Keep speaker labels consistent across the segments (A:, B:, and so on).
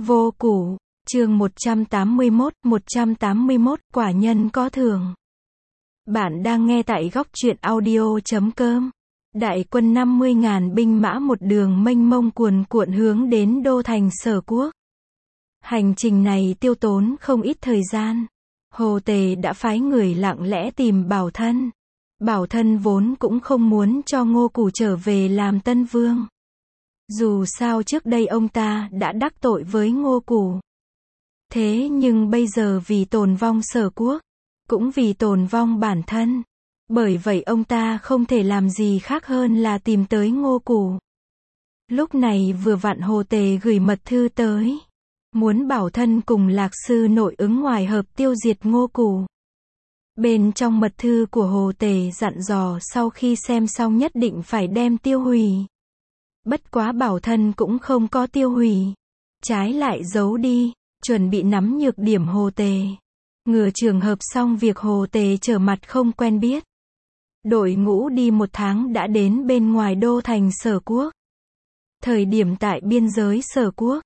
A: Vô củ, chương 181, quả nhân có thưởng. Bạn đang nghe tại góc truyện audio.com. Đại quân 50.000 binh mã một đường mênh mông cuồn cuộn hướng đến đô thành Sở Quốc. Hành trình này tiêu tốn không ít thời gian. Hồ Tề đã phái người lặng lẽ tìm Bảo Thân. Bảo Thân vốn cũng không muốn cho Ngô Củ trở về làm Tân Vương. Dù sao trước đây ông ta đã đắc tội với Ngô Củ. Thế nhưng bây giờ vì tồn vong Sở Quốc, cũng vì tồn vong bản thân. Bởi vậy ông ta không thể làm gì khác hơn là tìm tới Ngô Củ. Lúc này vừa vặn Hồ Tề gửi mật thư tới. Muốn Bảo Thân cùng Lạc Sư nội ứng ngoài hợp tiêu diệt Ngô Củ. Bên trong mật thư của Hồ Tề dặn dò sau khi xem xong nhất định phải đem tiêu hủy. Bất quá Bảo Thân cũng không có tiêu hủy. Trái lại giấu đi, chuẩn bị nắm nhược điểm Hồ Tề. Ngừa trường hợp xong việc Hồ Tề trở mặt không quen biết. Đội ngũ đi 1 tháng đã đến bên ngoài đô thành Sở Quốc. Thời điểm tại biên giới Sở Quốc,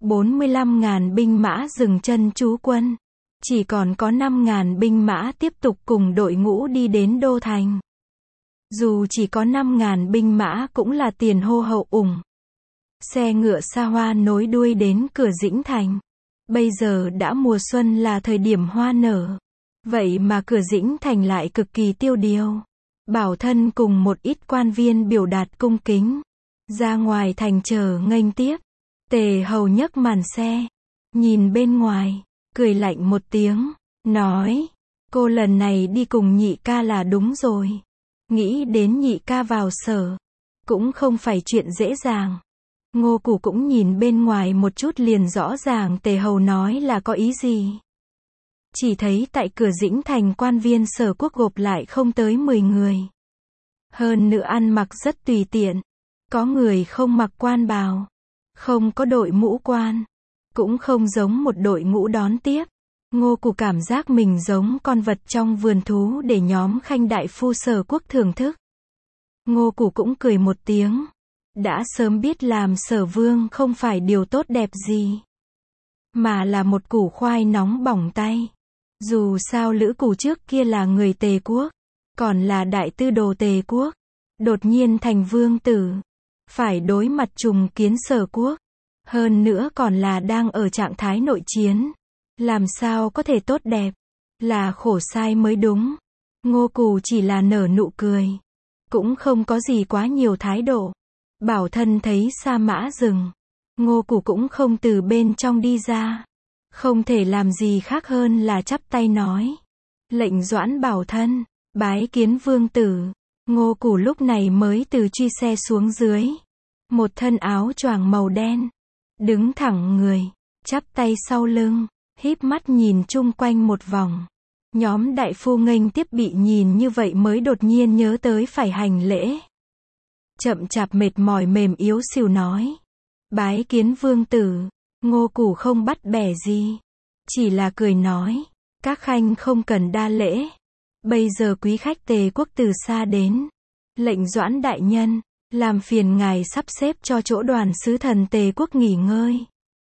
A: 45.000 binh mã dừng chân trú quân. Chỉ còn có 5.000 binh mã tiếp tục cùng đội ngũ đi đến đô thành. Dù chỉ có 5.000 binh mã cũng là tiền hô hậu ủng. Xe ngựa xa hoa nối đuôi đến cửa Dĩnh Thành. Bây giờ đã mùa xuân là thời điểm hoa nở. Vậy mà cửa Dĩnh Thành lại cực kỳ tiêu điều. Bảo Thân cùng một ít quan viên biểu đạt cung kính. Ra ngoài thành chờ nghênh tiếp. Tề Hầu nhấc màn xe. Nhìn bên ngoài, cười lạnh một tiếng. Nói, cô lần này đi cùng nhị ca là đúng rồi. Nghĩ đến nhị ca vào sở. Cũng không phải chuyện dễ dàng. Ngô Củ cũng nhìn bên ngoài một chút liền rõ ràng Tề Hầu nói là có ý gì. Chỉ thấy tại cửa Dĩnh Thành quan viên Sở Quốc gộp lại không tới 10 người. Hơn nữa ăn mặc rất tùy tiện. Có người không mặc quan bào. Không có đội mũ quan. Cũng không giống một đội ngũ đón tiếp. Ngô Củ cảm giác mình giống con vật trong vườn thú để nhóm khanh đại phu Sở Quốc thưởng thức. Ngô Củ cũng cười một tiếng. Đã sớm biết làm Sở Vương không phải điều tốt đẹp gì. Mà là một củ khoai nóng bỏng tay. Dù sao Lữ Củ trước kia là người Tề Quốc. Còn là đại tư đồ Tề Quốc. Đột nhiên thành vương tử. Phải đối mặt trùng kiến Sở Quốc. Hơn nữa còn là đang ở trạng thái nội chiến. Làm sao có thể tốt đẹp. Là khổ sai mới đúng. Ngô Củ chỉ là nở nụ cười. Cũng không có gì quá nhiều thái độ. Bảo Thân thấy sa mã rừng. Ngô Củ cũng không từ bên trong đi ra. Không thể làm gì khác hơn là chắp tay nói. Lệnh doãn Bảo Thân, bái kiến vương tử. Ngô Củ lúc này mới từ truy xe xuống dưới. Một thân áo choàng màu đen. Đứng thẳng người, chắp tay sau lưng, híp mắt nhìn chung quanh một vòng. Nhóm đại phu nghênh tiếp bị nhìn như vậy mới đột nhiên nhớ tới phải hành lễ. Chậm chạp mệt mỏi mềm yếu xìu nói. Bái kiến vương tử. Ngô Củ không bắt bẻ gì. Chỉ là cười nói. Các khanh không cần đa lễ. Bây giờ quý khách Tề Quốc từ xa đến. Lệnh doãn đại nhân. Làm phiền ngài sắp xếp cho chỗ đoàn sứ thần Tề Quốc nghỉ ngơi.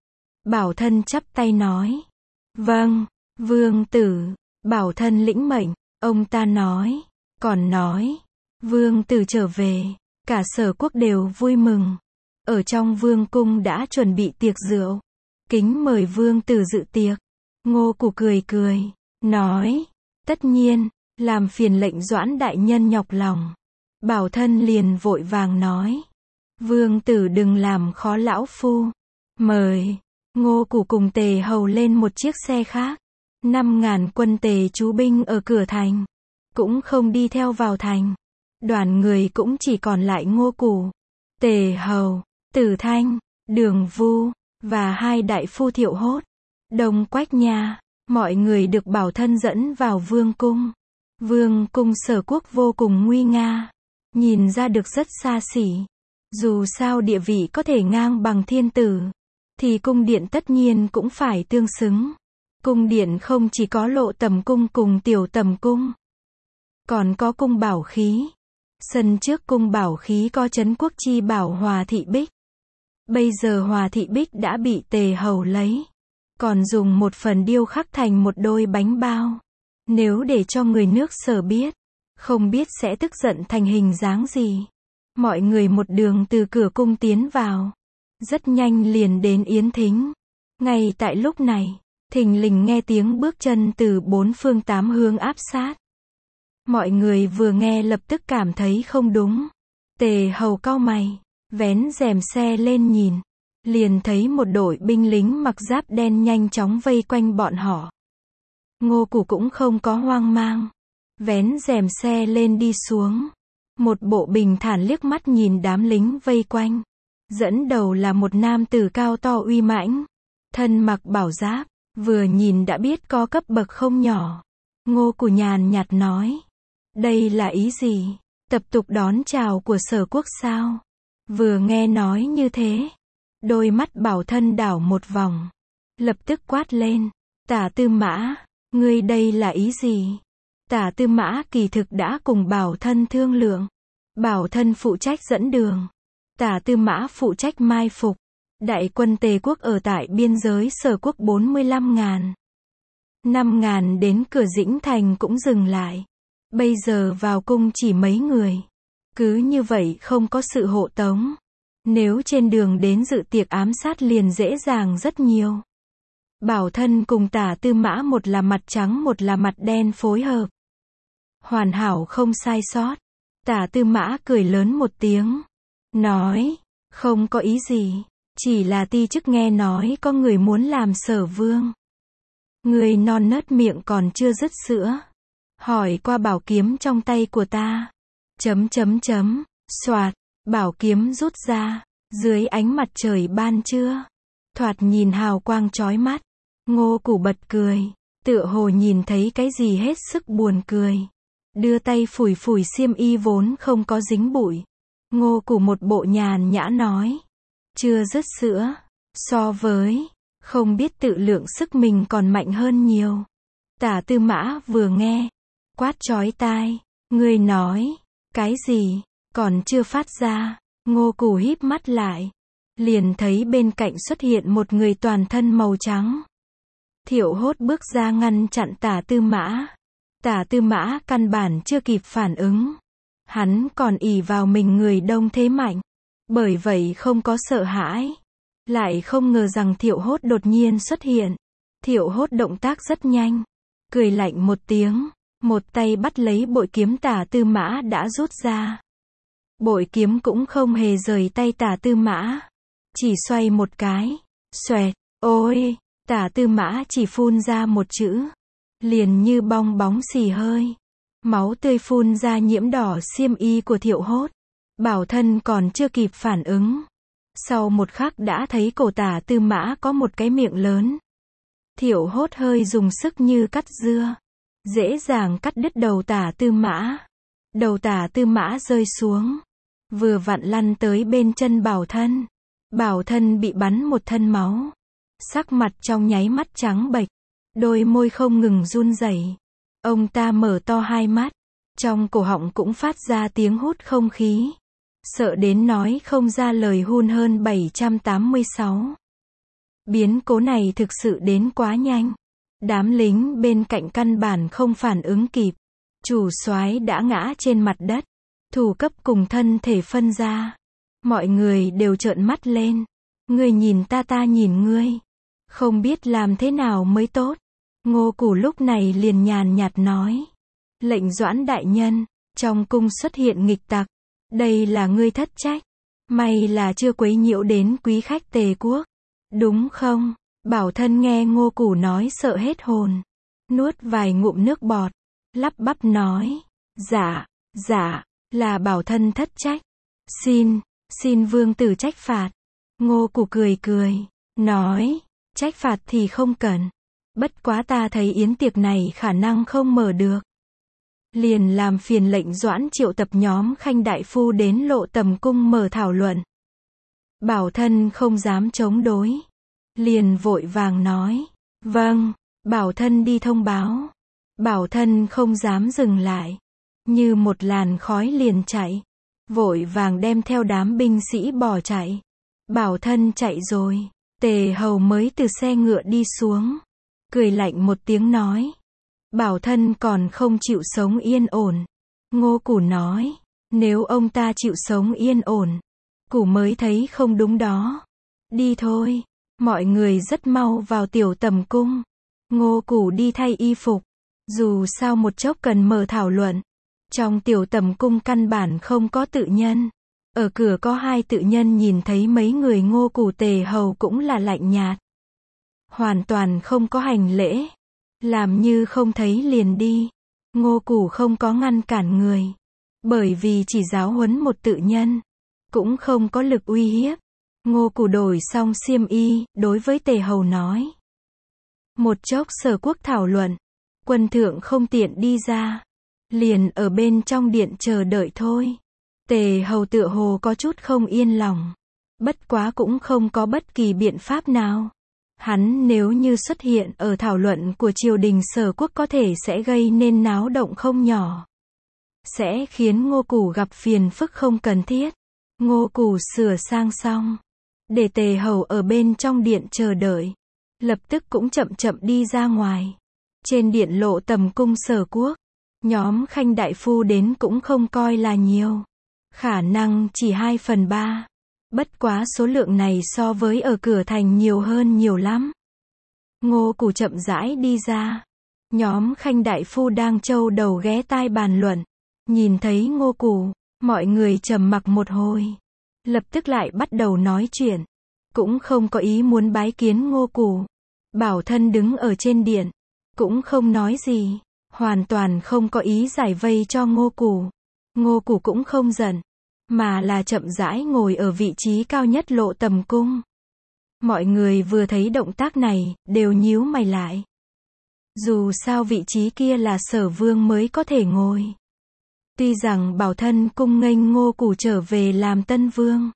A: Bảo Thân chắp tay nói. Vâng, vương tử. Bảo Thân lĩnh mệnh. Ông ta nói. Còn nói. Vương tử trở về. Cả Sở Quốc đều vui mừng. Ở trong vương cung đã chuẩn bị tiệc rượu. Kính mời vương tử dự tiệc. Ngô Củ cười cười. Nói. Tất nhiên. Làm phiền lệnh doãn đại nhân nhọc lòng. Bảo Thân liền vội vàng nói. Vương tử đừng làm khó lão phu. Mời. Ngô Củ cùng Tề Hầu lên một chiếc xe khác. 5.000 quân Tề trú binh ở cửa thành. Cũng không đi theo vào thành. Đoàn người cũng chỉ còn lại Ngô Củ, Tề Hầu, Tử Thanh, Đường Vu, và 2 đại phu Thiệu Hốt, Đông Quách Nha. Mọi người được Bảo Thân dẫn vào vương cung. Vương cung Sở Quốc vô cùng nguy nga. Nhìn ra được rất xa xỉ. Dù sao địa vị có thể ngang bằng thiên tử. Thì cung điện tất nhiên cũng phải tương xứng. Cung điện không chỉ có lộ tầm cung cùng tiểu tầm cung. Còn có cung bảo khí. Sân trước cung bảo khí có trấn quốc chi bảo Hòa Thị Bích. Bây giờ Hòa Thị Bích đã bị Tề Hầu lấy, còn dùng một phần điêu khắc thành một đôi bánh bao. Nếu để cho người nước Sở biết, không biết sẽ tức giận thành hình dáng gì. Mọi người một đường từ cửa cung tiến vào, rất nhanh liền đến yến thính. Ngay tại lúc này, thình lình nghe tiếng bước chân từ bốn phương tám hướng áp sát. Mọi người vừa nghe lập tức cảm thấy không đúng. Tề Hầu cau mày, vén rèm xe lên nhìn, liền thấy một đội binh lính mặc giáp đen nhanh chóng vây quanh bọn họ. Ngô Củ cũng không có hoang mang, vén rèm xe lên đi xuống. Một bộ bình thản liếc mắt nhìn đám lính vây quanh. Dẫn đầu là một nam tử cao to uy mãnh, thân mặc bảo giáp, vừa nhìn đã biết có cấp bậc không nhỏ. Ngô Củ nhàn nhạt nói, đây là ý gì? Tập tục đón chào của Sở Quốc sao? Vừa nghe nói như thế, đôi mắt Bảo Thân đảo một vòng, lập tức quát lên, Tả Tư Mã, ngươi đây là ý gì? Tả Tư Mã kỳ thực đã cùng Bảo Thân thương lượng. Bảo Thân phụ trách dẫn đường, Tả Tư Mã phụ trách mai phục. Đại quân Tề quốc ở tại biên giới Sở Quốc 45.000. 5.000 đến cửa Dĩnh Thành cũng dừng lại. Bây giờ vào cung chỉ mấy người. Cứ như vậy không có sự hộ tống. Nếu trên đường đến dự tiệc ám sát liền dễ dàng rất nhiều. Bảo Thân cùng Tả Tư Mã một là mặt trắng một là mặt đen phối hợp. Hoàn hảo không sai sót. Tả Tư Mã cười lớn một tiếng. Nói, không có ý gì. Chỉ là ti chức nghe nói có người muốn làm Sở Vương. Người non nớt miệng còn chưa dứt sữa. Hỏi qua bảo kiếm trong tay của ta. Soạt, bảo kiếm rút ra. Dưới ánh mặt trời ban trưa. Thoạt nhìn hào quang chói mắt. Ngô Củ bật cười. Tựa hồ nhìn thấy cái gì hết sức buồn cười. Đưa tay phủi phủi xiêm y vốn không có dính bụi. Ngô Củ một bộ nhàn nhã nói. Chưa dứt sữa. So với, không biết tự lượng sức mình còn mạnh hơn nhiều. Tả Tư Mã vừa nghe, quát chói tai. Ngươi nói, cái gì, còn chưa phát ra. Ngô Củ híp mắt lại. Liền thấy bên cạnh xuất hiện một người toàn thân màu trắng. Thiệu Hốt bước ra ngăn chặn Tả Tư Mã. Tả Tư Mã căn bản chưa kịp phản ứng. Hắn còn ỷ vào mình người đông thế mạnh. Bởi vậy không có sợ hãi. Lại không ngờ rằng Thiệu Hốt đột nhiên xuất hiện. Thiệu Hốt động tác rất nhanh. Cười lạnh một tiếng. Một tay bắt lấy bội kiếm Tả Tư Mã đã rút ra. Bội kiếm cũng không hề rời tay Tả Tư Mã. Chỉ xoay một cái. Xoẹt. Ôi! Tả Tư Mã chỉ phun ra một chữ. Liền như bong bóng xì hơi. Máu tươi phun ra nhiễm đỏ xiêm y của Thiệu Hốt. Bảo Thân còn chưa kịp phản ứng. Sau một khắc đã thấy cổ Tả Tư Mã có một cái miệng lớn. Thiệu Hốt hơi dùng sức như cắt dưa. Dễ dàng cắt đứt đầu Tả Tư Mã. Đầu Tả Tư Mã rơi xuống. Vừa vặn lăn tới bên chân Bảo Thân. Bảo Thân bị bắn một thân máu. Sắc mặt trong nháy mắt trắng bệch. Đôi môi không ngừng run rẩy. Ông ta mở to hai mắt. Trong cổ họng cũng phát ra tiếng hút không khí. Sợ đến nói không ra lời hun hơn 786. Biến cố này thực sự đến quá nhanh. Đám lính bên cạnh căn bản không phản ứng kịp. Chủ soái đã ngã trên mặt đất. Thủ cấp cùng thân thể phân ra. Mọi người đều trợn mắt lên. Ngươi nhìn ta, ta nhìn ngươi. Không biết làm thế nào mới tốt. Ngô Củ lúc này liền nhàn nhạt nói. Lệnh Doãn đại nhân, trong cung xuất hiện nghịch tặc. Đây là ngươi thất trách. May là chưa quấy nhiễu đến quý khách Tề quốc. Đúng không? Bảo Thân nghe Ngô Củ nói sợ hết hồn. Nuốt vài ngụm nước bọt. Lắp bắp nói. Dạ, là Bảo Thân thất trách. Xin vương tử trách phạt. Ngô Củ cười. Nói. Trách phạt thì không cần. Bất quá ta thấy yến tiệc này khả năng không mở được. Liền làm phiền lệnh Doãn triệu tập nhóm Khanh đại phu đến Lộ Tầm cung mở thảo luận. Bảo Thân không dám chống đối. Liền vội vàng nói. Vâng, Bảo Thân đi thông báo. Bảo Thân không dám dừng lại. Như một làn khói liền chạy. Vội vàng đem theo đám binh sĩ bỏ chạy. Bảo Thân chạy rồi. Tề Hầu mới từ xe ngựa đi xuống. Cười lạnh một tiếng nói. Bảo Thân còn không chịu sống yên ổn. Ngô Củ nói. Nếu ông ta chịu sống yên ổn, Củ mới thấy không đúng đó. Đi thôi. Mọi người rất mau vào tiểu tầm cung. Ngô Củ đi thay y phục. Dù sao một chốc cần mở thảo luận. Trong tiểu tầm cung căn bản không có tự nhân. Ở cửa có hai tự nhân nhìn thấy mấy người Ngô Củ Tề Hầu cũng là lạnh nhạt. Hoàn toàn không có hành lễ. Làm như không thấy liền đi. Ngô Củ không có ngăn cản người. Bởi vì chỉ giáo huấn một tự nhân. Cũng không có lực uy hiếp. Ngô Củ đổi xong xiêm y, đối với Tề Hầu nói. Một chốc Sở Quốc thảo luận. Quân thượng không tiện đi ra. Liền ở bên trong điện chờ đợi thôi. Tề Hầu tựa hồ có chút không yên lòng. Bất quá cũng không có bất kỳ biện pháp nào. Hắn nếu như xuất hiện ở thảo luận của triều đình Sở Quốc có thể sẽ gây nên náo động không nhỏ. Sẽ khiến Ngô Củ gặp phiền phức không cần thiết. Ngô Củ sửa sang xong. Để Tề Hầu ở bên trong điện chờ đợi. Lập tức cũng chậm chậm đi ra ngoài. Trên điện lộ tầm cung Sở Quốc. Nhóm khanh đại phu đến cũng không coi là nhiều. Khả năng chỉ 2/3. Bất quá số lượng này so với ở cửa thành nhiều hơn nhiều lắm. Ngô Củ chậm rãi đi ra. Nhóm khanh đại phu đang trâu đầu ghé tai bàn luận. Nhìn thấy Ngô Củ, mọi người trầm mặc một hồi. Lập tức lại bắt đầu nói chuyện. Cũng không có ý muốn bái kiến Ngô Củ. Bảo Thân đứng ở trên điện. Cũng không nói gì. Hoàn toàn không có ý giải vây cho Ngô Củ. Ngô Củ cũng không giận. Mà là chậm rãi ngồi ở vị trí cao nhất lộ tầm cung. Mọi người vừa thấy động tác này, đều nhíu mày lại. Dù sao vị trí kia là Sở Vương mới có thể ngồi. Tuy rằng Bảo Thân cung nghênh Ngô Củ trở về làm Tân Vương.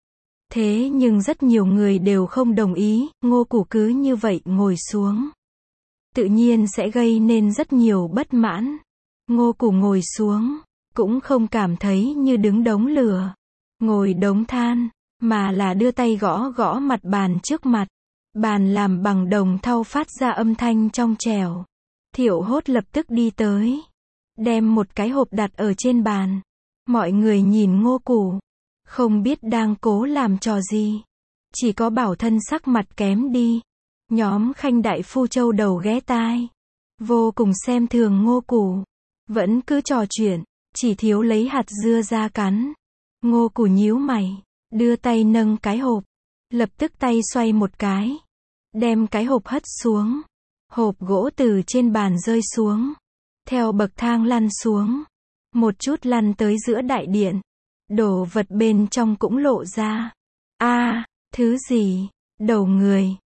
A: Thế nhưng rất nhiều người đều không đồng ý, Ngô Củ cứ như vậy ngồi xuống. Tự nhiên sẽ gây nên rất nhiều bất mãn. Ngô Củ ngồi xuống, cũng không cảm thấy như đứng đống lửa, ngồi đống than, mà là đưa tay gõ gõ mặt bàn trước mặt. Bàn làm bằng đồng thau phát ra âm thanh trong trẻo. Thiệu Hốt lập tức đi tới. Đem một cái hộp đặt ở trên bàn. Mọi người nhìn Ngô Củ. Không biết đang cố làm trò gì. Chỉ có Bảo Thân sắc mặt kém đi. Nhóm khanh đại phu châu đầu ghé tai. Vô cùng xem thường Ngô Củ. Vẫn cứ trò chuyện. Chỉ thiếu lấy hạt dưa ra cắn. Ngô Củ nhíu mày. Đưa tay nâng cái hộp. Lập tức tay xoay một cái. Đem cái hộp hất xuống. Hộp gỗ từ trên bàn rơi xuống. Theo bậc thang lăn xuống. Một chút lăn tới giữa đại điện. Đồ vật bên trong cũng lộ ra. Thứ gì? Đầu người.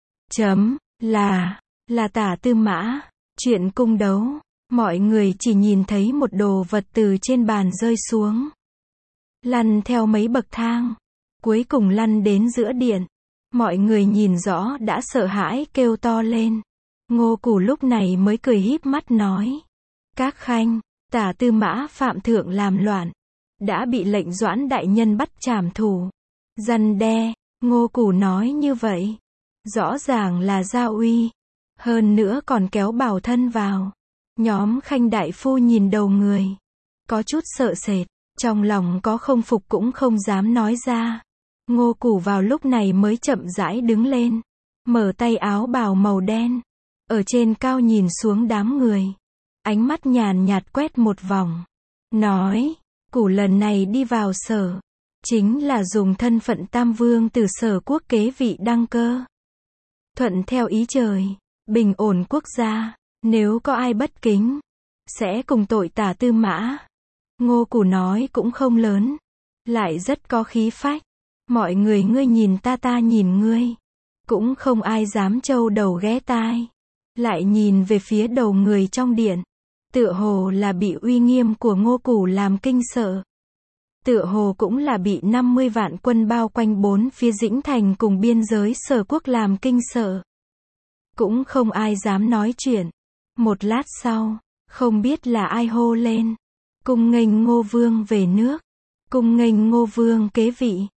A: Là Tả Tư Mã. Chuyện cung đấu. Mọi người chỉ nhìn thấy một đồ vật từ trên bàn rơi xuống. Lăn theo mấy bậc thang. Cuối cùng lăn đến giữa điện. Mọi người nhìn rõ đã sợ hãi kêu to lên. Ngô Củ lúc này mới cười híp mắt nói. Các khanh, Tả Tư Mã phạm thượng làm loạn. Đã bị lệnh Doãn đại nhân bắt trảm thủ. Răn đe, Ngô Củ nói như vậy. Rõ ràng là gia uy. Hơn nữa còn kéo Bảo Thân vào. Nhóm khanh đại phu nhìn đầu người. Có chút sợ sệt. Trong lòng có không phục cũng không dám nói ra. Ngô Củ vào lúc này mới chậm rãi đứng lên. Mở tay áo bào màu đen. Ở trên cao nhìn xuống đám người. Ánh mắt nhàn nhạt quét một vòng. Nói, Củ lần này đi vào Sở. Chính là dùng thân phận Tam Vương từ Sở Quốc kế vị đăng cơ. Thuận theo ý trời. Bình ổn quốc gia. Nếu có ai bất kính. Sẽ cùng tội Tả Tư Mã. Ngô Củ nói cũng không lớn. Lại rất có khí phách. Mọi người ngươi nhìn ta nhìn ngươi. Cũng không ai dám trâu đầu ghé tai. Lại nhìn về phía đầu người trong điện. Tựa hồ là bị uy nghiêm của Ngô Củ làm kinh sợ. Tựa hồ cũng là bị 50 vạn quân bao quanh bốn phía Dĩnh Thành cùng biên giới Sở Quốc làm kinh sợ. Cũng không ai dám nói chuyện. Một lát sau, không biết là ai hô lên. Cung nghênh Ngô Vương về nước. Cung nghênh Ngô Vương kế vị.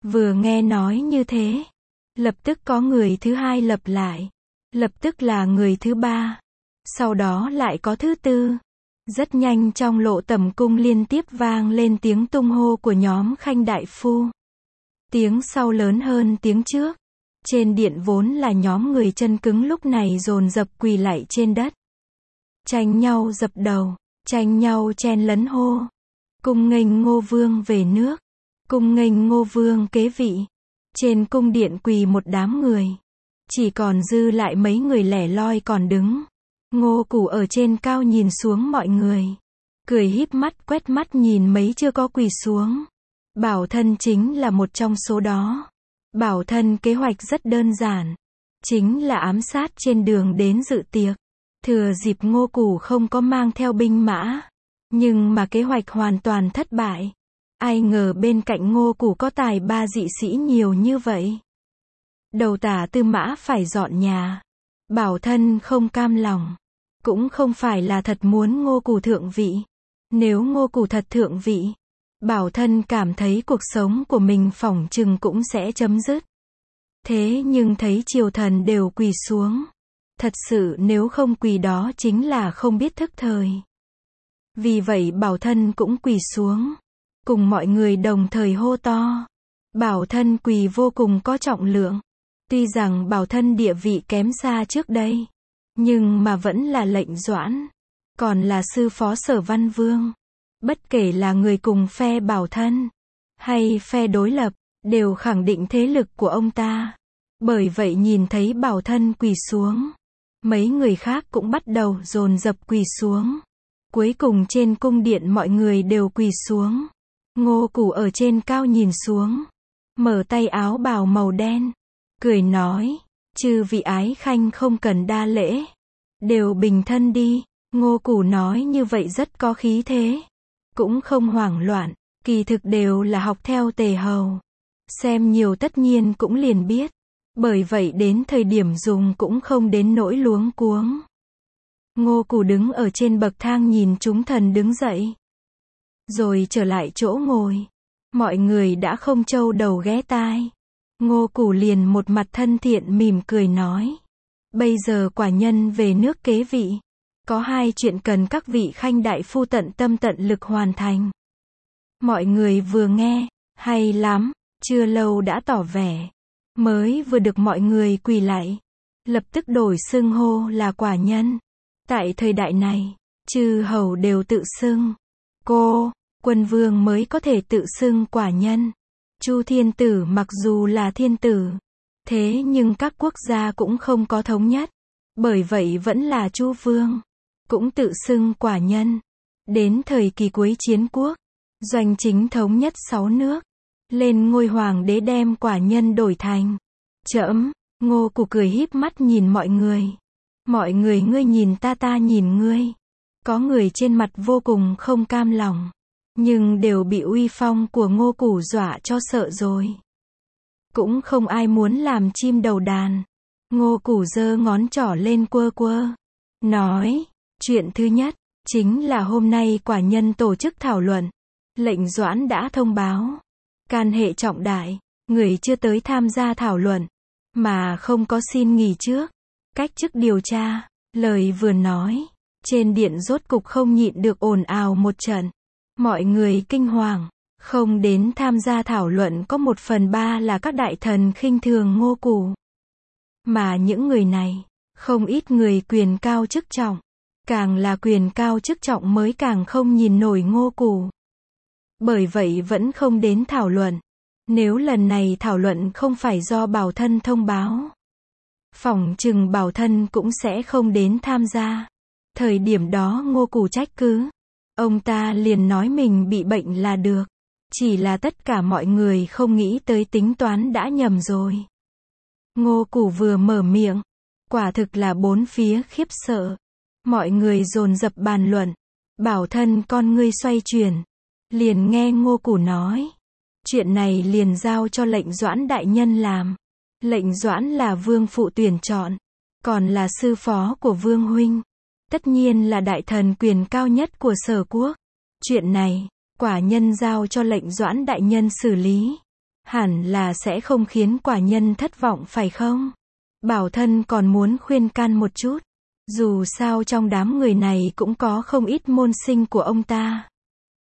A: Vừa nghe nói như thế, lập tức có người thứ hai lặp lại, lập tức là người thứ ba, sau đó lại có thứ tư. Rất nhanh trong Lộ Tẩm cung liên tiếp vang lên tiếng tung hô của nhóm Khanh đại phu. Tiếng sau lớn hơn tiếng trước. Trên điện vốn là nhóm người chân cứng lúc này dồn dập quỳ lạy trên đất. Tranh nhau dập đầu, tranh nhau chen lấn hô. Cung nghênh Ngô Vương về nước, cung nghênh Ngô Vương kế vị. Trên cung điện quỳ một đám người. Chỉ còn dư lại mấy người lẻ loi còn đứng. Ngô Củ ở trên cao nhìn xuống mọi người. Cười híp mắt quét mắt nhìn mấy chưa có quỳ xuống. Bảo Thân chính là một trong số đó. Bảo Thân kế hoạch rất đơn giản. Chính là ám sát trên đường đến dự tiệc. Thừa dịp Ngô Củ không có mang theo binh mã. Nhưng mà kế hoạch hoàn toàn thất bại. Ai ngờ bên cạnh Ngô Củ có tài ba dị sĩ nhiều như vậy. Đầu tả Tư Mã phải dọn nhà. Bảo Thân không cam lòng. Cũng không phải là thật muốn Ngô Củ thượng vị. Nếu Ngô Củ thật thượng vị, Bảo Thân cảm thấy cuộc sống của mình phỏng chừng cũng sẽ chấm dứt. Thế nhưng thấy triều thần đều quỳ xuống. Thật sự nếu không quỳ đó chính là không biết thức thời. Vì vậy Bảo Thân cũng quỳ xuống. Cùng mọi người đồng thời hô to. Bảo Thân quỳ vô cùng có trọng lượng. Tuy rằng Bảo Thân địa vị kém xa trước đây. Nhưng mà vẫn là lệnh Doãn. Còn là sư phó Sở Văn Vương. Bất kể là người cùng phe Bảo Thân. Hay phe đối lập. Đều khẳng định thế lực của ông ta. Bởi vậy nhìn thấy Bảo Thân quỳ xuống. Mấy người khác cũng bắt đầu dồn dập quỳ xuống. Cuối cùng trên cung điện mọi người đều quỳ xuống. Ngô Củ ở trên cao nhìn xuống. Mở tay áo bào màu đen. Cười nói. Chư vị ái khanh không cần đa lễ. Đều bình thân đi. Ngô Củ nói như vậy rất có khí thế. Cũng không hoảng loạn. Kỳ thực đều là học theo Tề Hầu. Xem nhiều tất nhiên cũng liền biết. Bởi vậy đến thời điểm dùng cũng không đến nỗi luống cuống. Ngô Củ đứng ở trên bậc thang nhìn chúng thần đứng dậy. Rồi trở lại chỗ ngồi. Mọi người đã không trâu đầu ghé tai. Ngô Củ liền một mặt thân thiện mỉm cười nói. Bây giờ quả nhân về nước kế vị. Có hai chuyện cần các vị Khanh đại phu tận tâm tận lực hoàn thành. Mọi người vừa nghe, hay lắm, chưa lâu đã tỏ vẻ. Mới vừa được mọi người quỳ lạy. Lập tức đổi xưng hô là quả nhân. Tại thời đại này, chư hầu đều tự xưng. Cô, quân vương mới có thể tự xưng quả nhân. Chu thiên tử mặc dù là thiên tử. Thế nhưng các quốc gia cũng không có thống nhất. Bởi vậy vẫn là Chu vương. Cũng tự xưng quả nhân. Đến thời kỳ cuối chiến quốc, doanh chính thống nhất 6 nước. Lên ngôi hoàng đế đem quả nhân đổi thành trẫm. Ngô Củ cười híp mắt nhìn mọi người. Mọi người ngươi nhìn ta, ta nhìn ngươi. Có người trên mặt vô cùng không cam lòng. Nhưng đều bị uy phong của Ngô Củ dọa cho sợ rồi. Cũng không ai muốn làm chim đầu đàn. Ngô Củ giơ ngón trỏ lên quơ quơ. Nói, chuyện thứ nhất, chính là hôm nay quả nhân tổ chức thảo luận. Lệnh Doãn đã thông báo. Can hệ trọng đại, người chưa tới tham gia thảo luận. Mà không có xin nghỉ trước. Cách chức điều tra, lời vừa nói. Trên điện rốt cục không nhịn được ồn ào một trận. Mọi người kinh hoàng. Không đến tham gia thảo luận có 1/3 là các đại thần khinh thường Ngô Củ. Mà những người này, không ít người quyền cao chức trọng. Càng là quyền cao chức trọng mới càng không nhìn nổi Ngô Củ. Bởi vậy vẫn không đến thảo luận. Nếu lần này thảo luận không phải do Bảo Thân thông báo, phỏng chừng Bảo Thân cũng sẽ không đến tham gia. Thời điểm đó Ngô Củ trách cứ. Ông ta liền nói mình bị bệnh là được. Chỉ là tất cả mọi người không nghĩ tới tính toán đã nhầm rồi. Ngô Củ vừa mở miệng, quả thực là bốn phía khiếp sợ. Mọi người dồn dập bàn luận. Bảo Thân con ngươi xoay chuyển. Liền nghe Ngô Củ nói. Chuyện này liền giao cho lệnh Doãn đại nhân làm. Lệnh Doãn là vương phụ tuyển chọn. Còn là sư phó của vương huynh. Tất nhiên là đại thần quyền cao nhất của Sở quốc. Chuyện này, quả nhân giao cho lệnh Doãn đại nhân xử lý. Hẳn là sẽ không khiến quả nhân thất vọng phải không? Bảo Thân còn muốn khuyên can một chút. Dù sao trong đám người này cũng có không ít môn sinh của ông ta.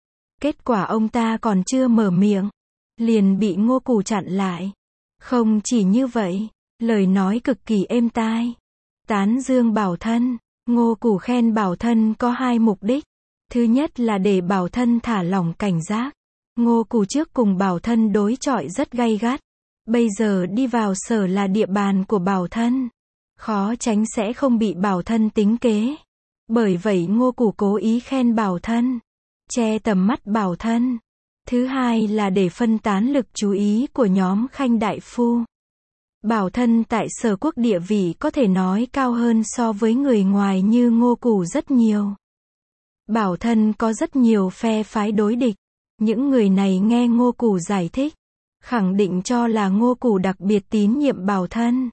A: Kết quả ông ta còn chưa mở miệng, liền bị Ngô Củ chặn lại. Không chỉ như vậy, lời nói cực kỳ êm tai. Tán dương Bảo Thân. Ngô Củ khen Bảo Thân có hai mục đích. Thứ nhất là để Bảo Thân thả lỏng cảnh giác. Ngô Củ trước cùng Bảo Thân đối chọi rất gay gắt. Bây giờ đi vào sở là địa bàn của Bảo Thân. Khó tránh sẽ không bị Bảo Thân tính kế. Bởi vậy Ngô Củ cố ý khen Bảo Thân, che tầm mắt Bảo Thân. Thứ hai là để phân tán lực chú ý của nhóm Khanh đại phu. Bảo Thân tại sở quốc địa vị có thể nói cao hơn so với người ngoài như Ngô Củ rất nhiều. Bảo Thân có rất nhiều phe phái đối địch. Những người này nghe Ngô Củ giải thích, khẳng định cho là Ngô Củ đặc biệt tín nhiệm Bảo Thân.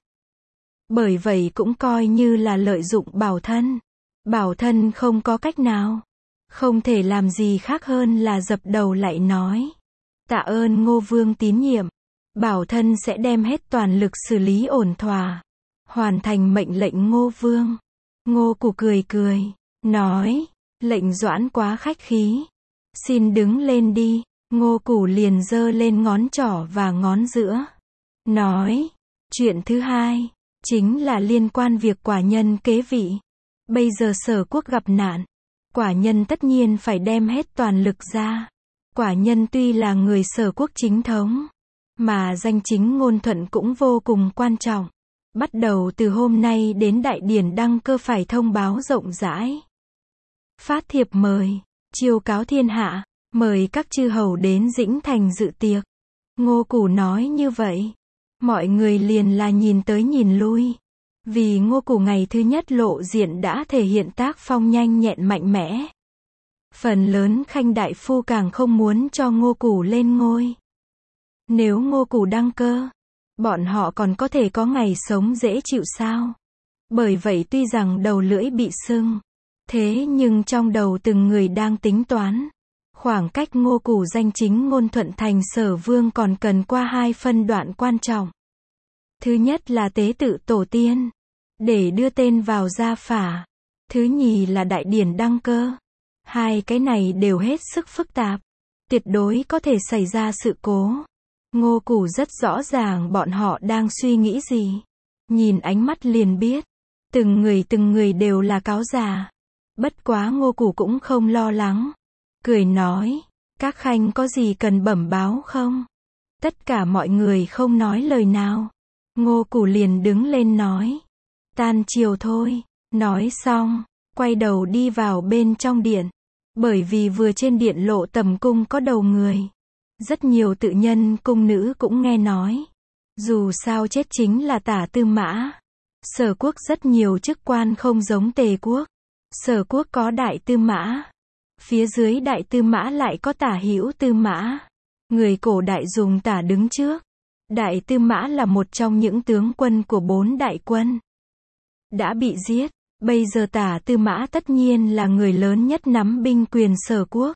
A: Bởi vậy cũng coi như là lợi dụng Bảo Thân. Bảo Thân không có cách nào, không thể làm gì khác hơn là dập đầu lại nói: tạ ơn Ngô Vương tín nhiệm. Bảo Thân sẽ đem hết toàn lực xử lý ổn thỏa, hoàn thành mệnh lệnh Ngô Vương. Ngô Củ cười cười, nói: lệnh Doãn quá khách khí. Xin đứng lên đi. Ngô Củ liền giơ lên ngón trỏ và ngón giữa. Nói: chuyện thứ hai, chính là liên quan việc quả nhân kế vị. Bây giờ sở quốc gặp nạn. Quả nhân tất nhiên phải đem hết toàn lực ra. Quả nhân tuy là người sở quốc chính thống, mà danh chính ngôn thuận cũng vô cùng quan trọng. Bắt đầu từ hôm nay đến đại điển đăng cơ phải thông báo rộng rãi. Phát thiệp mời, chiêu cáo thiên hạ, mời các chư hầu đến Dĩnh Thành dự tiệc. Ngô Củ nói như vậy, mọi người liền là nhìn tới nhìn lui. Vì Ngô Củ ngày thứ nhất lộ diện đã thể hiện tác phong nhanh nhẹn mạnh mẽ. Phần lớn Khanh đại phu càng không muốn cho Ngô Củ lên ngôi. Nếu Ngô Củ đăng cơ, bọn họ còn có thể có ngày sống dễ chịu sao? Bởi vậy tuy rằng đầu lưỡi bị sưng, thế nhưng trong đầu từng người đang tính toán. Khoảng cách Ngô Củ danh chính ngôn thuận thành sở vương còn cần qua hai phân đoạn quan trọng. Thứ nhất là tế tự tổ tiên, để đưa tên vào gia phả. Thứ nhì là đại điển đăng cơ. Hai cái này đều hết sức phức tạp, tuyệt đối có thể xảy ra sự cố. Ngô Củ rất rõ ràng bọn họ đang suy nghĩ gì. Nhìn ánh mắt liền biết, từng người đều là cáo già. Bất quá Ngô Củ cũng không lo lắng. Cười nói: các khanh có gì cần bẩm báo không? Tất cả mọi người không nói lời nào. Ngô Củ liền đứng lên nói: tan chiều thôi. Nói xong, quay đầu đi vào bên trong điện. Bởi vì vừa trên điện lộ tầm cung có đầu người. Rất nhiều tự nhân cung nữ cũng nghe nói. Dù sao chết chính là Tả Tư Mã. Sở quốc rất nhiều chức quan không giống Tề quốc. Sở quốc có Đại Tư Mã. Phía dưới Đại Tư Mã lại có Tả Hữu Tư Mã. Người cổ đại dùng tả đứng trước. Đại Tư Mã là một trong những tướng quân của 4 đại quân. Đã bị giết. Bây giờ Tả Tư Mã tất nhiên là người lớn nhất nắm binh quyền sở quốc.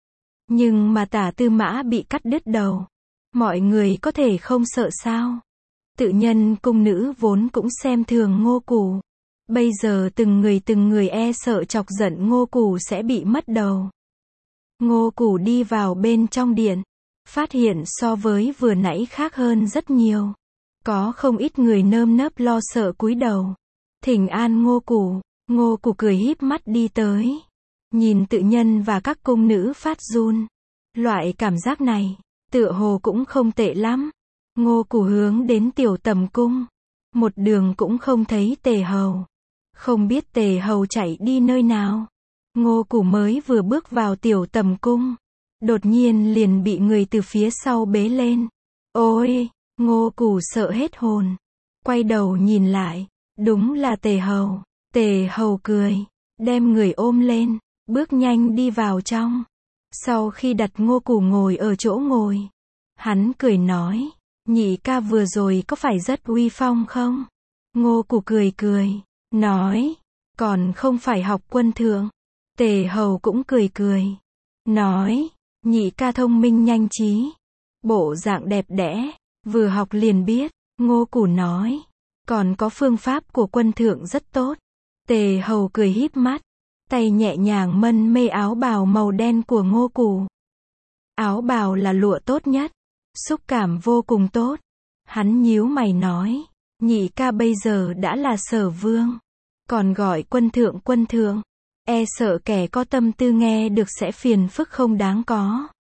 A: Nhưng mà Tả Tư Mã bị cắt đứt đầu. Mọi người có thể không sợ sao? Tự nhân cung nữ vốn cũng xem thường Ngô Củ. Bây giờ từng người e sợ chọc giận Ngô Củ sẽ bị mất đầu. Ngô Củ đi vào bên trong điện. Phát hiện so với vừa nãy khác hơn rất nhiều. Có không ít người nơm nớp lo sợ cúi đầu. Thỉnh an Ngô Củ. Ngô Củ cười híp mắt đi tới. Nhìn tự nhân và các cung nữ phát run. Loại cảm giác này, tựa hồ cũng không tệ lắm. Ngô Củ hướng đến tiểu tầm cung. Một đường cũng không thấy Tề hầu. Không biết Tề hầu chạy đi nơi nào. Ngô Củ mới vừa bước vào tiểu tầm cung. Đột nhiên liền bị người từ phía sau bế lên. Ôi! Ngô Củ sợ hết hồn. Quay đầu nhìn lại. Đúng là Tề hầu. Tề hầu cười. Đem người ôm lên. Bước nhanh đi vào trong. Sau khi đặt Ngô Củ ngồi ở chỗ ngồi. Hắn cười nói. Nhị ca vừa rồi có phải rất uy phong không? Ngô Củ cười cười. Nói. Còn không phải học quân thượng. Tề hầu cũng cười cười. Nói. Nhị ca thông minh nhanh trí. bộ dạng đẹp đẽ, vừa học liền biết. Ngô Củ nói, còn có phương pháp của quân thượng rất tốt. Tề Hầu cười híp mắt, tay nhẹ nhàng mân mê áo bào màu đen của Ngô Củ. Áo bào là lụa tốt nhất, xúc cảm vô cùng tốt. Hắn nhíu mày nói, nhị ca bây giờ đã là Sở Vương, còn gọi quân thượng, e sợ kẻ có tâm tư nghe được sẽ phiền phức không đáng có.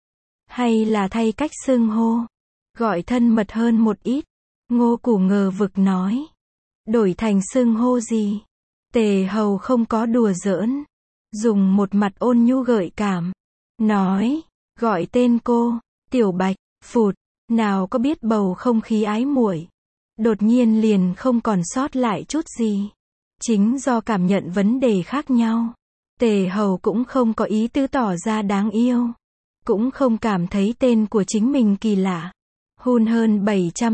A: Hay là thay cách xưng hô, gọi thân mật hơn một ít. Ngô Củ ngờ vực nói, đổi thành xưng hô gì? Tề Hầu không có đùa giỡn, dùng một mặt ôn nhu gợi cảm, nói, gọi tên cô, Tiểu Bạch. Phụt, nào có biết bầu không khí ái muội, đột nhiên liền không còn sót lại chút gì. Chính do cảm nhận vấn đề khác nhau, Tề Hầu cũng không có ý tứ tỏ ra đáng yêu, cũng không cảm thấy tên của chính mình kỳ lạ. Hun hơn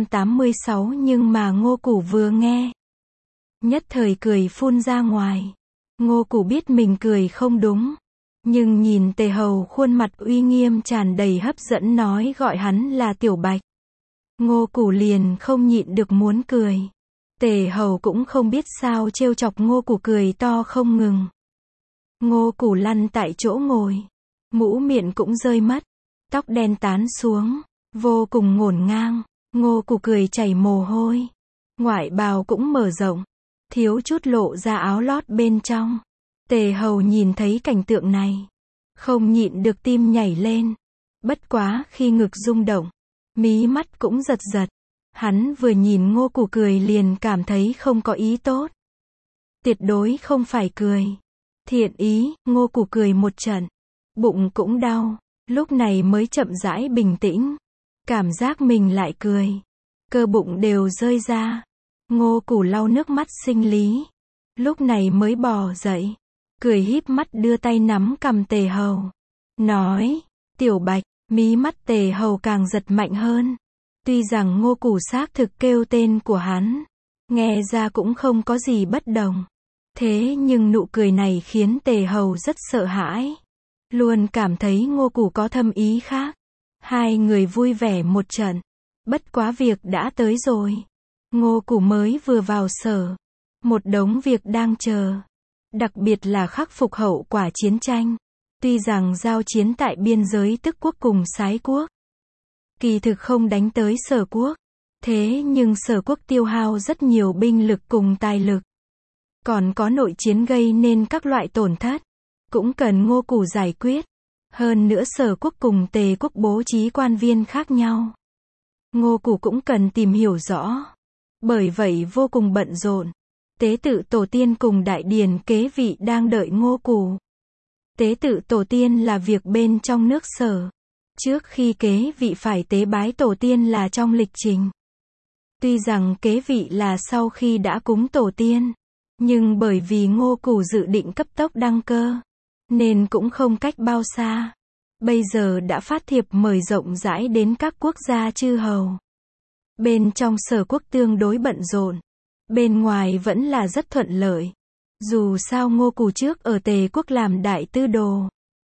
A: 786 nhưng mà Ngô Củ vừa nghe, nhất thời cười phun ra ngoài. Ngô Củ biết mình cười không đúng, nhưng nhìn Tề Hầu khuôn mặt uy nghiêm tràn đầy hấp dẫn nói gọi hắn là Tiểu Bạch. Ngô Củ liền không nhịn được muốn cười. Tề Hầu cũng không biết sao trêu chọc Ngô Củ cười to không ngừng. Ngô Củ lăn tại chỗ ngồi, mũ miệng cũng rơi mất, tóc đen tán xuống, vô cùng ngổn ngang. Ngô Củ cười chảy mồ hôi, ngoại bào cũng mở rộng, thiếu chút lộ ra áo lót bên trong. Tề Hầu nhìn thấy cảnh tượng này, không nhịn được tim nhảy lên. Bất quá khi ngực rung động, mí mắt cũng giật giật. Hắn vừa nhìn Ngô Củ cười liền cảm thấy không có ý tốt. Tuyệt đối không phải cười thiện ý. Ngô Củ cười một trận, bụng cũng đau, lúc này mới chậm rãi bình tĩnh, cảm giác mình lại cười, cơ bụng đều rơi ra. Ngô Củ lau nước mắt sinh lý, lúc này mới bò dậy, cười híp mắt đưa tay nắm cằm Tề Hầu, nói, Tiểu Bạch. Mí mắt Tề Hầu càng giật mạnh hơn. Tuy rằng Ngô Củ xác thực kêu tên của hắn, nghe ra cũng không có gì bất đồng. Thế nhưng nụ cười này khiến Tề Hầu rất sợ hãi, luôn cảm thấy Ngô Củ có thâm ý khác. Hai người vui vẻ một trận, bất quá việc đã tới rồi. Ngô Củ mới vừa vào sở, một đống việc đang chờ, đặc biệt là khắc phục hậu quả chiến tranh. Tuy rằng giao chiến tại biên giới Tức quốc cùng Sái quốc, kỳ thực không đánh tới Sở quốc, thế nhưng Sở quốc tiêu hao rất nhiều binh lực cùng tài lực, còn có nội chiến gây nên các loại tổn thất, cũng cần Ngô Củ giải quyết. Hơn nữa Sở quốc cùng Tề quốc bố trí quan viên khác nhau, Ngô Củ cũng cần tìm hiểu rõ, bởi vậy vô cùng bận rộn. Tế tự tổ tiên cùng đại điển kế vị đang đợi Ngô Củ. Tế tự tổ tiên là việc bên trong nước Sở, trước khi kế vị phải tế bái tổ tiên là trong lịch trình. Tuy rằng kế vị là sau khi đã cúng tổ tiên, nhưng bởi vì Ngô Củ dự định cấp tốc đăng cơ, nên cũng không cách bao xa. Bây giờ đã phát thiệp mời rộng rãi đến các quốc gia chư hầu. Bên trong Sở quốc tương đối bận rộn, bên ngoài vẫn là rất thuận lợi. Dù sao Ngô Củ trước ở Tề quốc làm đại tư đồ,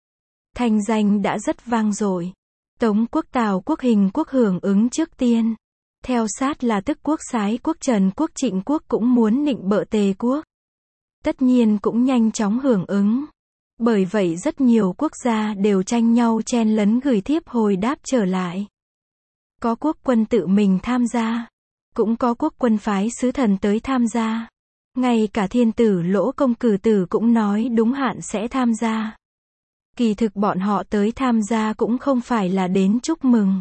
A: thanh danh đã rất vang dội. Tống quốc, Tào quốc, Hình quốc hưởng ứng trước tiên. Theo sát là Tức quốc, Sái quốc, Trần quốc, Trịnh quốc cũng muốn nịnh bợ Tề quốc. Tất nhiên cũng nhanh chóng hưởng ứng. Bởi vậy rất nhiều quốc gia đều tranh nhau chen lấn gửi thiếp hồi đáp trở lại. Có quốc quân tự mình tham gia, cũng có quốc quân phái sứ thần tới tham gia. Ngay cả thiên tử Lỗ Công Cử Tử cũng nói đúng hạn sẽ tham gia. Kỳ thực bọn họ tới tham gia cũng không phải là đến chúc mừng,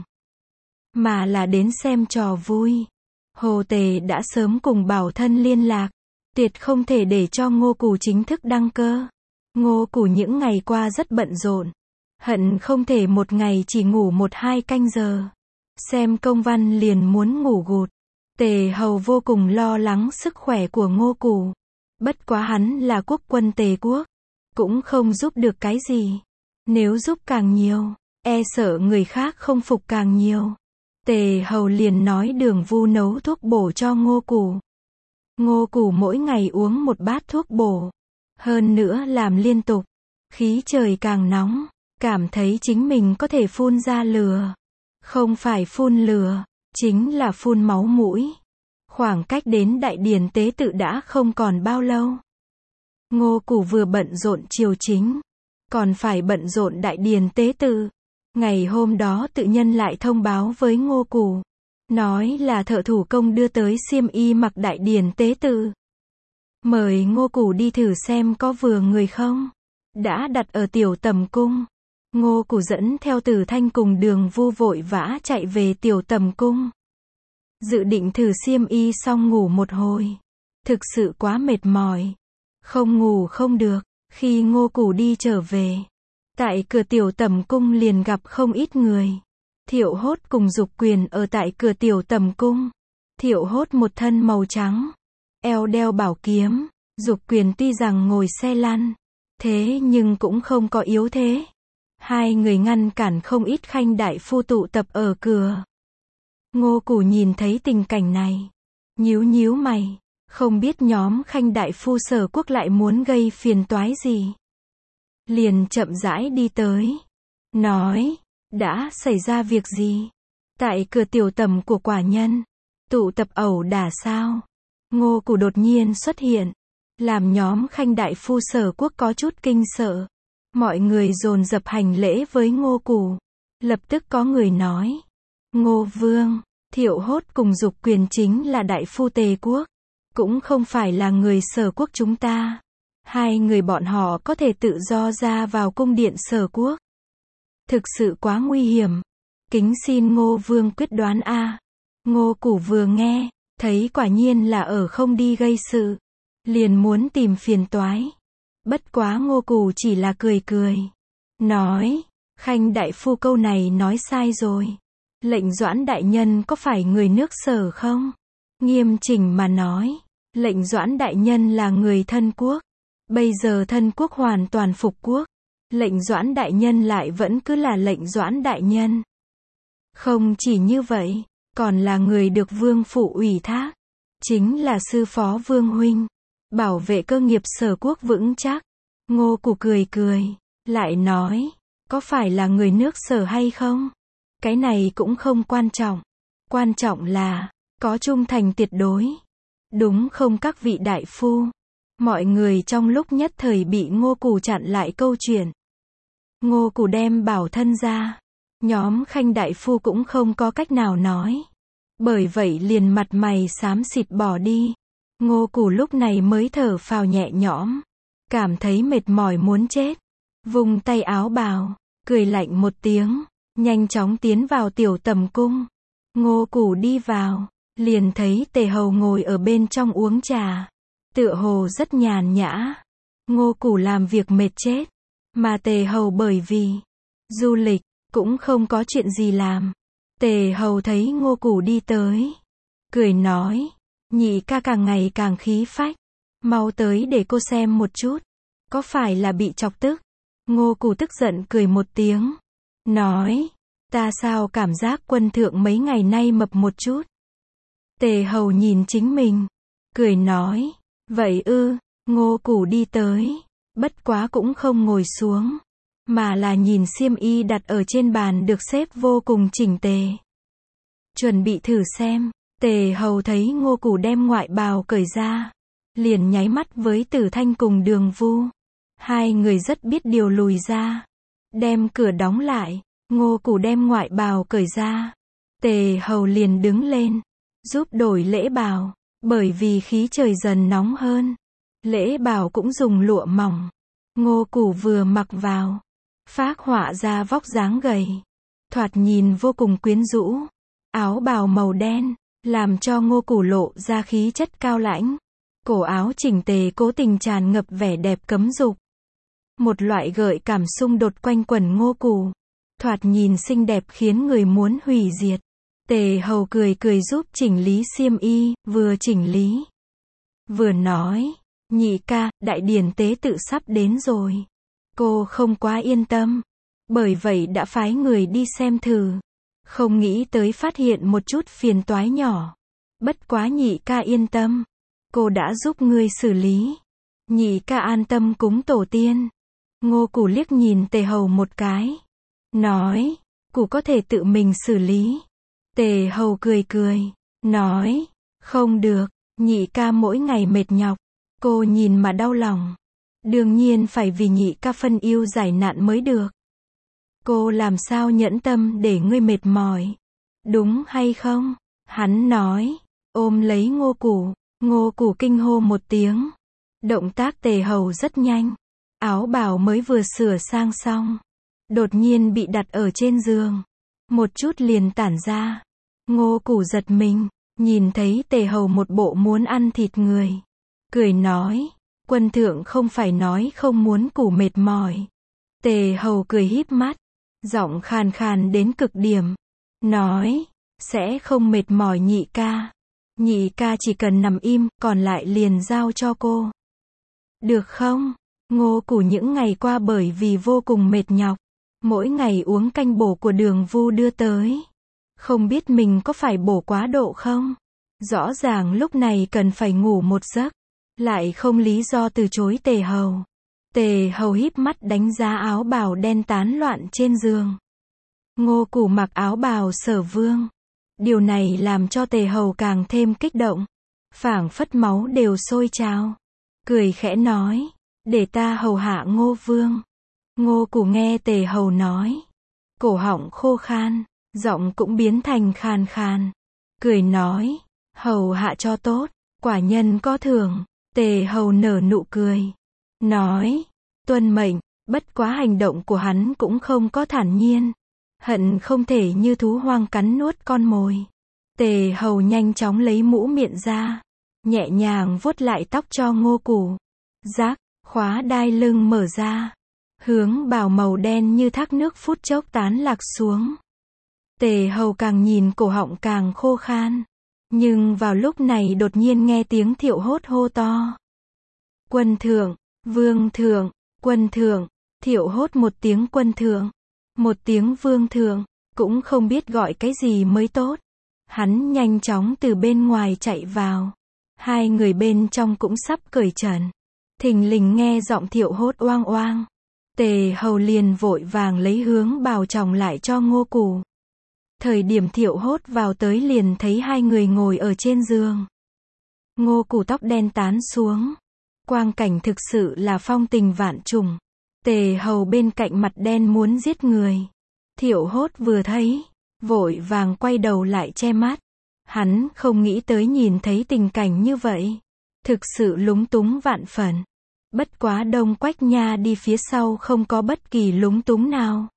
A: mà là đến xem trò vui. Hồ Tề đã sớm cùng Bảo Thân liên lạc, tuyệt không thể để cho Ngô Củ chính thức đăng cơ. Ngô Củ những ngày qua rất bận rộn, hận không thể một ngày chỉ ngủ 1-2 canh giờ. Xem công văn liền muốn ngủ gục. Tề Hầu vô cùng lo lắng sức khỏe của Ngô Củ. Bất quá hắn là quốc quân Tề quốc, cũng không giúp được cái gì. Nếu giúp càng nhiều, e sợ người khác không phục càng nhiều. Tề Hầu liền nói Đường Vu nấu thuốc bổ cho Ngô Củ. Ngô Củ mỗi ngày uống một bát thuốc bổ. Hơn nữa làm liên tục. Khí trời càng nóng, cảm thấy chính mình có thể phun ra lửa. Không phải phun lửa, chính là phun máu mũi. Khoảng cách đến đại điển tế tự đã không còn bao lâu. Ngô Củ vừa bận rộn triều chính, còn phải bận rộn đại điển tế tự. Ngày hôm đó tự nhân lại thông báo với Ngô Củ, nói là thợ thủ công đưa tới xiêm y mặc đại điển tế tự. Mời Ngô Củ đi thử xem có vừa người không. Đã đặt ở tiểu tầm cung. Ngô Củ dẫn theo Tử Thanh cùng Đường Vu vội vã chạy về tiểu tầm cung. Dự định thử xiêm y xong ngủ một hồi. Thực sự quá mệt mỏi. Không ngủ không được. Khi Ngô Củ đi trở về, tại cửa tiểu tầm cung liền gặp không ít người. Thiệu Hốt cùng Dục Quyền ở tại cửa tiểu tầm cung. Thiệu Hốt một thân màu trắng, eo đeo bảo kiếm. Dục Quyền tuy rằng ngồi xe lăn, thế nhưng cũng không có yếu thế. Hai người ngăn cản không ít khanh đại phu tụ tập ở cửa. Ngô Củ nhìn thấy tình cảnh này, nhíu nhíu mày, không biết nhóm khanh đại phu Sở Quốc lại muốn gây phiền toái gì. Liền chậm rãi đi tới, nói, đã xảy ra việc gì? Tại cửa tiểu tầm của quả nhân, tụ tập ẩu đả sao? Ngô Củ đột nhiên xuất hiện, làm nhóm khanh đại phu Sở Quốc có chút kinh sợ. Mọi người dồn dập hành lễ với Ngô Củ. Lập tức có người nói, Ngô Vương, Thiệu Hốt cùng Dục Quyền chính là đại phu Tề quốc, cũng không phải là người Sở Quốc chúng ta. Hai người bọn họ có thể tự do ra vào cung điện Sở Quốc. Thực sự quá nguy hiểm. Kính xin Ngô Vương quyết đoán a. Ngô Củ vừa nghe, thấy quả nhiên là ở không đi gây sự, liền muốn tìm phiền toái. Bất quá Ngô Củ chỉ là cười cười, nói, khanh đại phu câu này nói sai rồi. Lệnh Doãn đại nhân có phải người nước Sở không? Nghiêm chỉnh mà nói, lệnh Doãn đại nhân là người thân quốc. Bây giờ thân quốc hoàn toàn phục quốc. Lệnh Doãn đại nhân lại vẫn cứ là lệnh Doãn đại nhân. Không chỉ như vậy, còn là người được vương phủ ủy thác. Chính là sư phó vương huynh. Bảo vệ cơ nghiệp Sở Quốc vững chắc. Ngô Củ cười cười, lại nói, có phải là người nước Sở hay không? Cái này cũng không quan trọng. Quan trọng là, có trung thành tuyệt đối. Đúng không các vị đại phu? Mọi người trong lúc nhất thời bị Ngô Củ chặn lại câu chuyện. Ngô Củ đem bảo thân ra. Nhóm khanh đại phu cũng không có cách nào nói. Bởi vậy liền mặt mày xám xịt bỏ đi. Ngô Củ lúc này mới thở phào nhẹ nhõm. Cảm thấy mệt mỏi muốn chết. Vùng tay áo bào, cười lạnh một tiếng. Nhanh chóng tiến vào tiểu tầm cung. Ngô Củ đi vào, liền thấy Tề Hầu ngồi ở bên trong uống trà. Tựa hồ rất nhàn nhã. Ngô Củ làm việc mệt chết. Mà Tề Hầu bởi vì du lịch, cũng không có chuyện gì làm. Tề Hầu thấy Ngô Củ đi tới, cười nói, nhị ca càng ngày càng khí phách. Mau tới để cô xem một chút. Có phải là bị chọc tức? Ngô Củ tức giận cười một tiếng. Nói, ta sao cảm giác quân thượng mấy ngày nay mập một chút. Tề Hầu nhìn chính mình, cười nói, vậy ư? Ngô Củ đi tới, bất quá cũng không ngồi xuống, mà là nhìn xiêm y đặt ở trên bàn được xếp vô cùng chỉnh tề. Chuẩn bị thử xem. Tề Hầu thấy Ngô Củ đem ngoại bào cởi ra, liền nháy mắt với Tử Thanh cùng Đường Vu. Hai người rất biết điều lùi ra, đem cửa đóng lại. Ngô Củ đem ngoại bào cởi ra, Tề Hầu liền đứng lên, giúp đổi lễ bào, bởi vì khí trời dần nóng hơn. Lễ bào cũng dùng lụa mỏng. Ngô Củ vừa mặc vào, phác họa ra vóc dáng gầy, thoạt nhìn vô cùng quyến rũ. Áo bào màu đen, làm cho Ngô Củ lộ ra khí chất cao lãnh. Cổ áo chỉnh tề cố tình tràn ngập vẻ đẹp cấm dục. Một loại gợi cảm xung đột quanh quẩn Ngô Củ, thoạt nhìn xinh đẹp khiến người muốn hủy diệt. Tề Hầu cười cười giúp chỉnh lý xiêm y, vừa chỉnh lý, vừa nói, nhị ca, đại điển tế tự sắp đến rồi. Cô không quá yên tâm, bởi vậy đã phái người đi xem thử. Không nghĩ tới phát hiện một chút phiền toái nhỏ. Bất quá nhị ca yên tâm, cô đã giúp ngươi xử lý. Nhị ca an tâm cúng tổ tiên. Ngô Củ liếc nhìn Tề Hầu một cái, nói, Cụ có thể tự mình xử lý. Tề Hầu cười cười, nói, không được, nhị ca mỗi ngày mệt nhọc, cô nhìn mà đau lòng. Đương nhiên phải vì nhị ca phân ưu giải nạn mới được. Cô làm sao nhẫn tâm để ngươi mệt mỏi, đúng hay không? Hắn nói, ôm lấy Ngô Củ kinh hô một tiếng. Động tác Tề Hầu rất nhanh. Áo bào mới vừa sửa sang xong, đột nhiên bị đặt ở trên giường. Một chút liền tản ra. Ngô Củ giật mình, nhìn thấy Tề Hầu một bộ muốn ăn thịt người. Cười nói, quân thượng không phải nói không muốn Củ mệt mỏi. Tề Hầu cười híp mắt, giọng khàn khàn đến cực điểm. Nói, sẽ không mệt mỏi nhị ca. Nhị ca chỉ cần nằm im, còn lại liền giao cho cô. Được không? Ngô Củ những ngày qua bởi vì vô cùng mệt nhọc, mỗi ngày uống canh bổ của Đường Vu đưa tới. Không biết mình có phải bổ quá độ không? Rõ ràng lúc này cần phải ngủ một giấc, lại không lý do từ chối Tề Hầu. Tề Hầu híp mắt đánh giá áo bào đen tán loạn trên giường. Ngô Củ mặc áo bào Sở Vương. Điều này làm cho Tề Hầu càng thêm kích động, phảng phất máu đều sôi trào. Cười khẽ nói, để ta hầu hạ Ngô Vương. Ngô Củ nghe Tề Hầu nói, cổ họng khô khan, giọng cũng biến thành khàn khàn. Cười nói, hầu hạ cho tốt, quả nhân có thưởng. Tề Hầu nở nụ cười, nói, tuân mệnh. Bất quá hành động của hắn cũng không có thản nhiên, hận không thể như thú hoang cắn nuốt con mồi. Tề Hầu nhanh chóng lấy mũ miệng ra, nhẹ nhàng vuốt lại tóc cho Ngô Củ. Rác, khóa đai lưng mở ra, hướng bào màu đen như thác nước phút chốc tán lạc xuống. Tề Hầu càng nhìn cổ họng càng khô khan. Nhưng vào lúc này đột nhiên nghe tiếng Thiệu Hốt hô to. Quân thượng, vương thượng, quân thượng. Thiệu Hốt một tiếng quân thượng, một tiếng vương thượng, cũng không biết gọi cái gì mới tốt. Hắn nhanh chóng từ bên ngoài chạy vào. Hai người bên trong cũng sắp cởi trần. Thình lình nghe giọng Thiệu Hốt oang oang. Tề Hầu liền vội vàng lấy hướng bào chồng lại cho Ngô Củ. Thời điểm Thiệu Hốt vào tới liền thấy hai người ngồi ở trên giường. Ngô Củ tóc đen tán xuống. Quang cảnh thực sự là phong tình vạn trùng. Tề Hầu bên cạnh mặt đen muốn giết người. Thiệu Hốt vừa thấy, vội vàng quay đầu lại che mắt. Hắn không nghĩ tới nhìn thấy tình cảnh như vậy. Thực sự lúng túng vạn phần. Bất quá Đông Quách Nha đi phía sau không có bất kỳ lúng túng nào,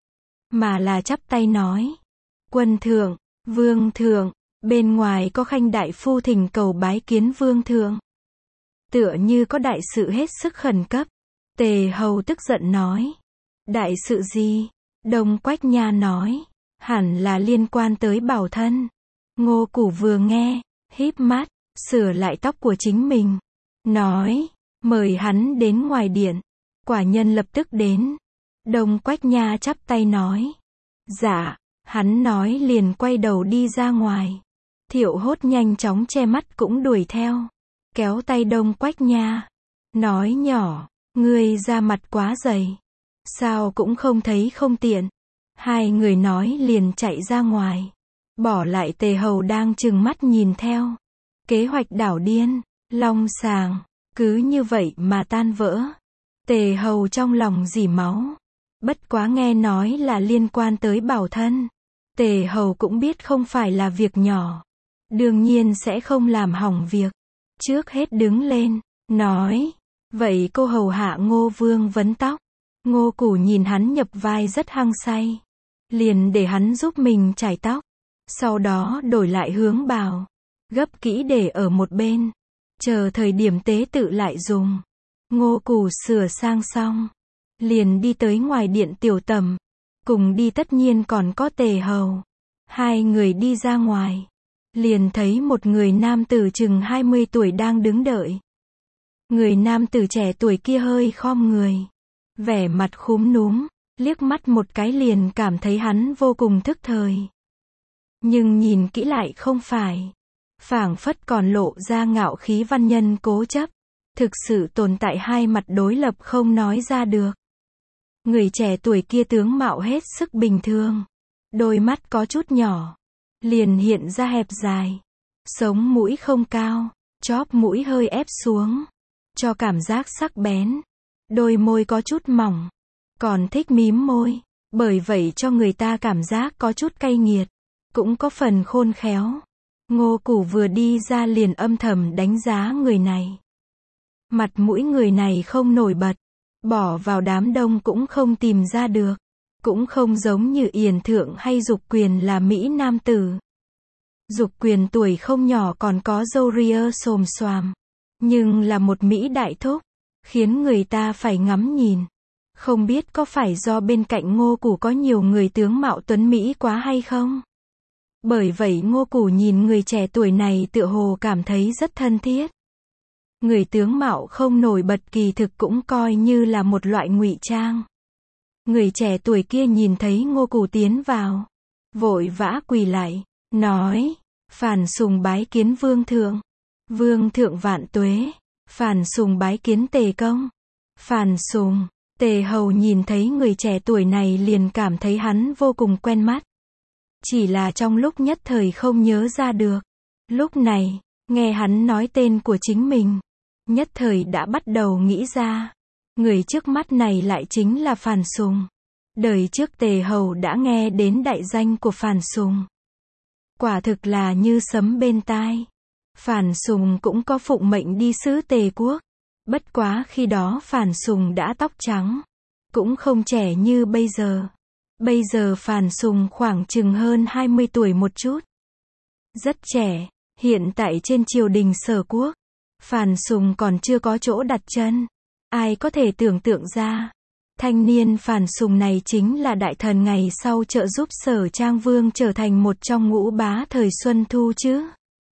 A: mà là chắp tay nói. Quân thượng, vương thượng, bên ngoài có Khanh đại phu thỉnh cầu bái kiến vương thượng. Tựa như có đại sự hết sức khẩn cấp. Tề Hầu tức giận nói. Đại sự gì? Đông Quách Nha nói. Hẳn là liên quan tới Bảo Thân. Ngô Củ vừa nghe, híp mắt, sửa lại tóc của chính mình. Nói, mời hắn đến ngoài điện. Quả nhân lập tức đến. Đông Quách Nha chắp tay nói. Dạ. Hắn nói liền quay đầu đi ra ngoài. Thiệu Hốt nhanh chóng che mắt cũng đuổi theo. Kéo tay Đông Quách Nha. Nói nhỏ, ngươi ra mặt quá dày. Sao cũng không thấy không tiện. Hai người nói liền chạy ra ngoài. Bỏ lại Tề Hầu đang trừng mắt nhìn theo. Kế hoạch đảo điên, long sàng, cứ như vậy mà tan vỡ. Tề Hầu trong lòng rỉ máu. Bất quá nghe nói là liên quan tới Bảo Thân. Tề Hầu cũng biết không phải là việc nhỏ. Đương nhiên sẽ không làm hỏng việc. Trước hết đứng lên, nói. Vậy cô hầu hạ Ngô Vương vấn tóc. Ngô Củ nhìn hắn nhập vai rất hăng say. Liền để hắn giúp mình chải tóc. Sau đó đổi lại hướng bào. Gấp kỹ để ở một bên. Chờ thời điểm tế tự lại dùng. Ngô Củ sửa sang xong. Liền đi tới ngoài điện tiểu tầm. Cùng đi tất nhiên còn có Tề Hầu. Hai người đi ra ngoài. Liền thấy một người nam tử chừng 20 tuổi đang đứng đợi. Người nam tử trẻ tuổi kia hơi khom người. Vẻ mặt khúm núm. Liếc mắt một cái liền cảm thấy hắn vô cùng thức thời. Nhưng nhìn kỹ lại không phải. Phảng phất còn lộ ra ngạo khí văn nhân cố chấp. Thực sự tồn tại hai mặt đối lập không nói ra được. Người trẻ tuổi kia tướng mạo hết sức bình thường. đôi mắt có chút nhỏ, liền hiện ra hẹp dài, sống mũi không cao, chóp mũi hơi ép xuống, cho cảm giác sắc bén, đôi môi có chút mỏng, còn thích mím môi, bởi vậy cho người ta cảm giác có chút cay nghiệt, cũng có phần khôn khéo. Ngô Củ vừa đi ra liền âm thầm đánh giá người này. Mặt mũi người này không nổi bật, bỏ vào đám đông cũng không tìm ra được, cũng không giống như Yển Thượng hay Dục Quyền là Mỹ nam tử. Dục Quyền tuổi không nhỏ còn có râu ria xồm xoàm, nhưng là một Mỹ đại thúc, khiến người ta phải ngắm nhìn. Không biết có phải do bên cạnh Ngô Củ có nhiều người tướng mạo tuấn Mỹ quá hay không? Bởi vậy Ngô Củ nhìn người trẻ tuổi này tựa hồ cảm thấy rất thân thiết. Người tướng mạo không nổi bật kỳ thực cũng coi như là một loại ngụy trang. Người trẻ tuổi kia nhìn thấy Ngô Củ tiến vào, vội vã quỳ lại, nói, phản sùng bái kiến vương thượng. Vương thượng vạn tuế. Phản sùng bái kiến Tề công. Phản sùng. Tề hầu nhìn thấy người trẻ tuổi này liền cảm thấy hắn vô cùng quen mắt. Chỉ là trong lúc nhất thời không nhớ ra được. Lúc này, nghe hắn nói tên của chính mình, nhất thời đã bắt đầu nghĩ ra. Người trước mắt này lại chính là Phản Sùng. Đời trước Tề hầu đã nghe đến đại danh của Phản Sùng. Quả thực là như sấm bên tai. Phản Sùng cũng có phụng mệnh đi sứ Tề quốc. Bất quá khi đó Phản Sùng đã tóc trắng, cũng không trẻ như bây giờ. Bây giờ Phản Sùng khoảng chừng hơn 20 tuổi một chút. Rất trẻ, hiện tại trên triều đình Sở quốc, Phản Sùng còn chưa có chỗ đặt chân. Ai có thể tưởng tượng ra, thanh niên Phản Sùng này chính là đại thần ngày sau trợ giúp Sở Trang Vương trở thành một trong ngũ bá thời Xuân Thu chứ.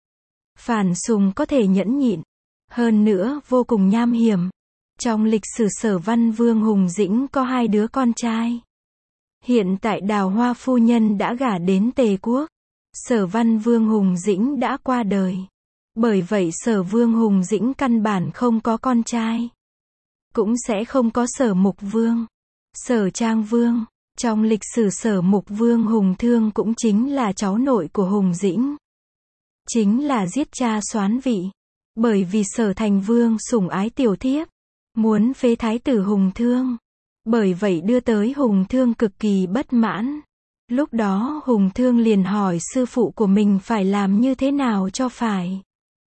A: Phản Sùng có thể nhẫn nhịn, hơn nữa vô cùng nham hiểm. Trong lịch sử Sở Văn Vương Hùng Dĩnh có 2 đứa con trai. Hiện tại Đào Hoa phu nhân đã gả đến Tề quốc. Sở Văn Vương Hùng Dĩnh đã qua đời. Bởi vậy Sở Vương Hùng Dĩnh căn bản không có con trai. Cũng sẽ không có Sở Mục Vương. Sở Trang Vương. Trong lịch sử Sở Mục Vương Hùng Thương cũng chính là cháu nội của Hùng Dĩnh. Chính là giết cha soán vị. Bởi vì Sở Thành Vương sủng ái tiểu thiếp, muốn phế thái tử Hùng Thương. Bởi vậy đưa tới Hùng Thương cực kỳ bất mãn. Lúc đó Hùng Thương liền hỏi sư phụ của mình phải làm như thế nào cho phải.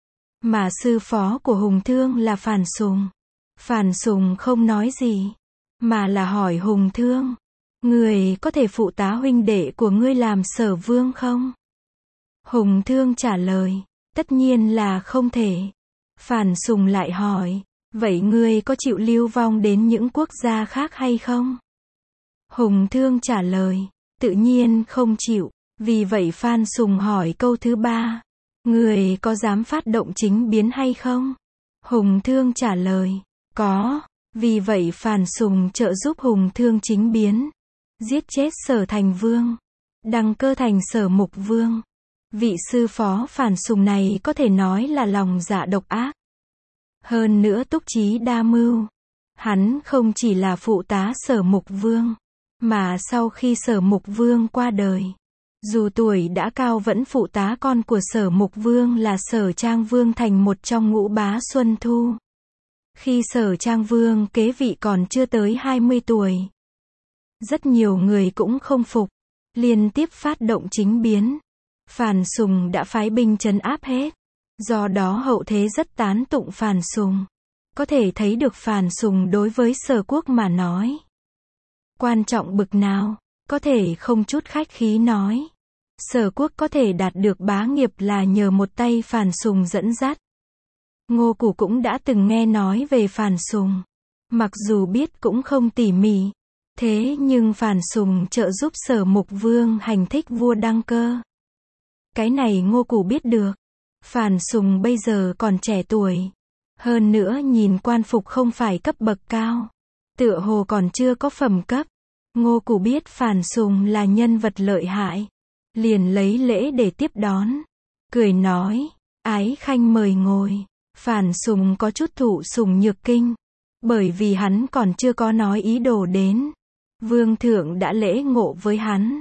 A: Mà sư phó của Hùng Thương là Phản Sùng. Phản Sùng không nói gì, mà là hỏi Hùng Thương, người có thể phụ tá huynh đệ của ngươi làm Sở Vương không? Hùng Thương trả lời, tất nhiên là không thể. Phản Sùng lại hỏi, vậy ngươi có chịu lưu vong đến những quốc gia khác hay không? Hùng Thương trả lời, tự nhiên không chịu. Vì vậy Phản Sùng hỏi câu thứ 3, người có dám phát động chính biến hay không? Hùng Thương trả lời, có. Vì vậy Phản Sùng trợ giúp Hùng Thương chính biến, giết chết Sở Thành Vương, đăng cơ thành Sở Mục Vương. Vị sư phó Phản Sùng này có thể nói là lòng dạ độc ác. Hơn nữa túc trí đa mưu. Hắn không chỉ là phụ tá Sở Mục Vương, mà sau khi Sở Mục Vương qua đời, dù tuổi đã cao vẫn phụ tá con của Sở Mục Vương là Sở Trang Vương thành một trong ngũ bá Xuân Thu. Khi Sở Trang Vương kế vị còn chưa tới 20 tuổi. Rất nhiều người cũng không phục, liên tiếp phát động chính biến. Phản Sùng đã phái binh trấn áp hết. Do đó hậu thế rất tán tụng Phản Sùng. Có thể thấy được Phản Sùng đối với Sở quốc mà nói quan trọng bực nào, có thể không chút khách khí nói. Sở quốc có thể đạt được bá nghiệp là nhờ một tay Phản Sùng dẫn dắt. Ngô Củ cũng đã từng nghe nói về Phản Sùng. Mặc dù biết cũng không tỉ mỉ. Thế nhưng Phản Sùng trợ giúp Sở Mục Vương hành thích vua đăng cơ. Cái này Ngô Củ biết được. Phản Sùng bây giờ còn trẻ tuổi. Hơn nữa nhìn quan phục không phải cấp bậc cao. Tựa hồ còn chưa có phẩm cấp. Ngô Củ biết Phản Sùng là nhân vật lợi hại. Liền lấy lễ để tiếp đón. Cười nói, ái khanh mời ngồi. Phản Sùng có chút thụ sủng nhược kinh. Bởi vì hắn còn chưa có nói ý đồ đến. Vương thượng đã lễ ngộ với hắn.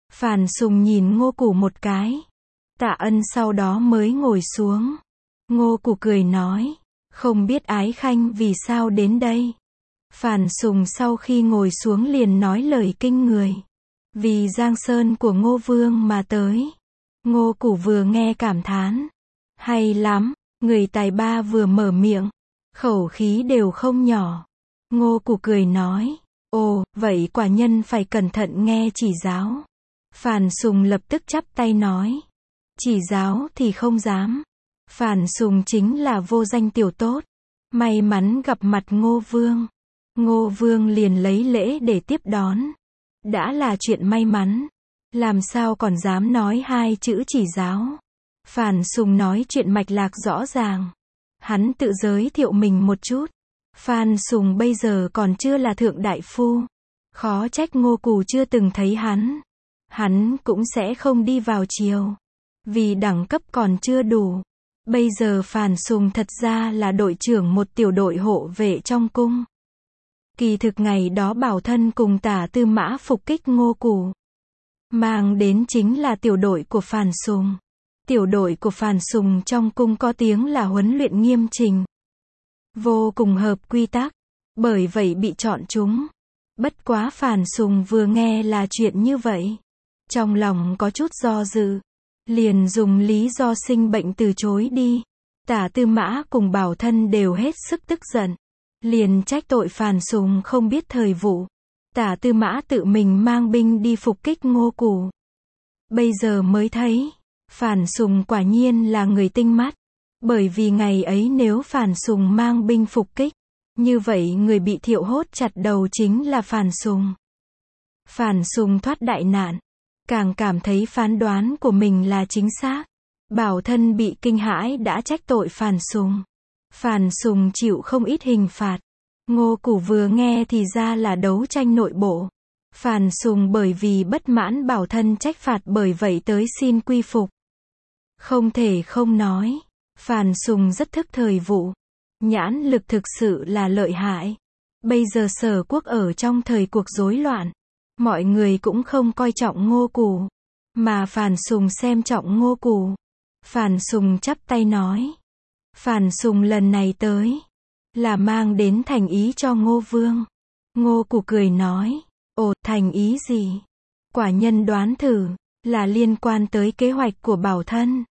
A: Phàn Sùng nhìn Ngô Củ một cái. Tạ Ân sau đó mới ngồi xuống. Ngô Củ cười nói, không biết Ái Khanh vì sao đến đây. Phàn Sùng sau khi ngồi xuống liền nói lời kinh người. Vì Giang Sơn của Ngô Vương mà tới. Ngô Củ vừa nghe cảm thán. Hay lắm, người tài ba vừa mở miệng. Khẩu khí đều không nhỏ. Ngô Củ cười nói, ồ, vậy quả nhân phải cẩn thận nghe chỉ giáo. Phàn Sùng lập tức chắp tay nói, chỉ giáo thì không dám. Phàn Sùng chính là vô danh tiểu tốt. May mắn gặp mặt Ngô Vương. Ngô Vương liền lấy lễ để tiếp đón. Đã là chuyện may mắn. Làm sao còn dám nói hai chữ chỉ giáo. Phàn Sùng nói chuyện mạch lạc rõ ràng. Hắn tự giới thiệu mình một chút. Phàn Sùng bây giờ còn chưa là thượng đại phu. Khó trách Ngô Củ chưa từng thấy hắn. Hắn cũng sẽ không đi vào triều. Vì đẳng cấp còn chưa đủ. Bây giờ Phàn Sùng thật ra là đội trưởng một tiểu đội hộ vệ trong cung. Kỳ thực ngày đó Bảo Thân cùng Tả Tư Mã phục kích Ngô Củ. Mang đến chính là tiểu đội của Phàn Sùng. Tiểu đội của Phàn Sùng trong cung có tiếng là huấn luyện nghiêm trình. Vô cùng hợp quy tắc. Bởi vậy bị chọn chúng. Bất quá Phàn Sùng vừa nghe là chuyện như vậy. Trong lòng có chút do dự. Liền dùng lý do sinh bệnh từ chối đi. Tả Tư Mã cùng Bảo Thân đều hết sức tức giận. Liền trách tội Phàn Sùng không biết thời vụ. Tả Tư Mã tự mình mang binh đi phục kích Ngô Củ. Bây giờ mới thấy, Phàn Sùng quả nhiên là người tinh mắt. Bởi vì ngày ấy nếu Phàn Sùng mang binh phục kích, như vậy người bị Thiệu Hốt chặt đầu chính là Phàn Sùng. Phàn Sùng thoát đại nạn. Càng cảm thấy phán đoán của mình là chính xác. Bảo Thân bị kinh hãi đã trách tội Phàn Sùng. Phàn Sùng chịu không ít hình phạt. Ngô Củ vừa nghe thì ra là đấu tranh nội bộ. Phàn Sùng bởi vì bất mãn Bảo Thân trách phạt bởi vậy tới xin quy phục. Không thể không nói. Phàn Sùng rất thức thời vụ. Nhãn lực thực sự là lợi hại. Bây giờ Sở Quốc ở trong thời cuộc rối loạn. Mọi người cũng không coi trọng Ngô Củ. Mà Phàn Sùng xem trọng Ngô Củ. Phàn Sùng chắp tay nói. Phàn Sùng lần này tới. Là mang đến thành ý cho Ngô Vương. Ngô Củ cười nói. Ồ, thành ý gì? Quả nhân đoán thử. Là liên quan tới kế hoạch của Bảo Thân.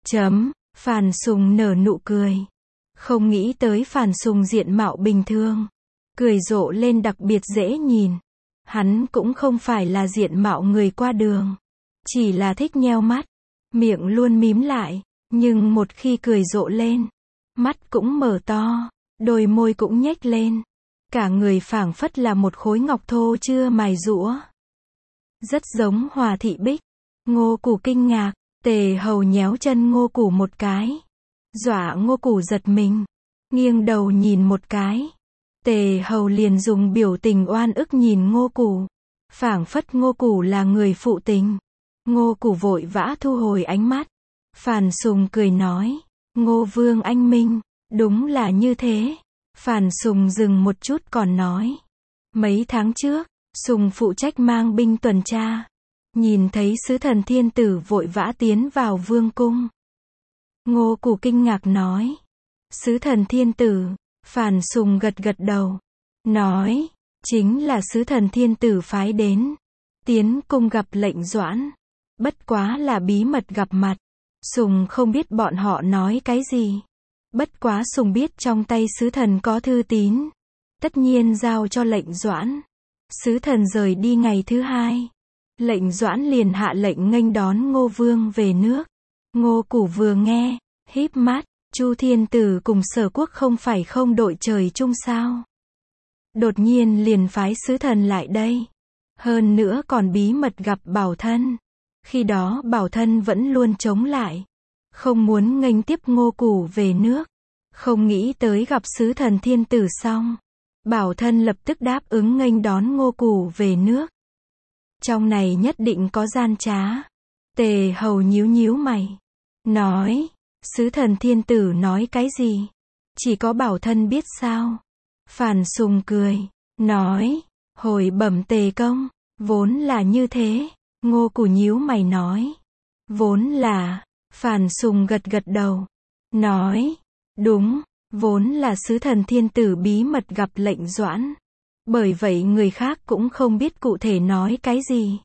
A: Phàn Sùng nở nụ cười. Không nghĩ tới Phàn Sùng diện mạo bình thường. Cười rộ lên đặc biệt dễ nhìn. Hắn cũng không phải là diện mạo người qua đường. Chỉ là thích nheo mắt. Miệng luôn mím lại. Nhưng một khi cười rộ lên. Mắt cũng mở to. Đôi môi cũng nhếch lên. Cả người phảng phất là một khối ngọc thô chưa mài giũa. Rất giống Hòa Thị Bích. Ngô Củ kinh ngạc. Tề Hầu nhéo chân Ngô Củ một cái. Dọa Ngô Củ giật mình. Nghiêng đầu nhìn một cái. Tề Hầu liền dùng biểu tình oan ức nhìn Ngô Củ. Phảng phất Ngô Củ là người phụ tình. Ngô Củ vội vã thu hồi ánh mắt. Phàn Sùng cười nói. Ngô Vương anh minh. Đúng là như thế. Phàn Sùng dừng một chút còn nói. Mấy tháng trước, Sùng phụ trách mang binh tuần tra. Nhìn thấy sứ thần thiên tử vội vã tiến vào vương cung. Ngô Củ kinh ngạc nói. Sứ thần thiên tử. Phàn Sùng gật gật đầu. Nói. Chính là sứ thần thiên tử phái đến. Tiến cung gặp lệnh Doãn. Bất quá là bí mật gặp mặt. Sùng không biết bọn họ nói cái gì. Bất quá Sùng biết trong tay sứ thần có thư tín. Tất nhiên giao cho lệnh Doãn. Sứ thần rời đi ngày thứ hai. Lệnh Doãn liền hạ lệnh nghênh đón Ngô Vương về nước. Ngô Củ vừa nghe, híp mắt. Chu Thiên Tử cùng Sở Quốc không phải không đội trời chung sao? Đột nhiên liền phái sứ thần lại đây. Hơn nữa còn bí mật gặp Bảo Thân. Khi đó Bảo Thân vẫn luôn chống lại. Không muốn nghênh tiếp Ngô Củ về nước. Không nghĩ tới gặp sứ thần Thiên Tử xong. Bảo Thân lập tức đáp ứng nghênh đón Ngô Củ về nước. Trong này nhất định có gian trá. Tề Hầu nhíu nhíu mày. Nói. Sứ thần Thiên Tử nói cái gì? Chỉ có Bảo Thân biết sao? Phàn Sùng cười. Nói. Hồi bẩm Tề công. Vốn là như thế. Ngô Củ nhíu mày nói. Vốn là, Phàn Sùng gật gật đầu. Nói, đúng, vốn là sứ thần thiên tử bí mật gặp Lệnh Doãn. Bởi vậy người khác cũng không biết cụ thể nói cái gì.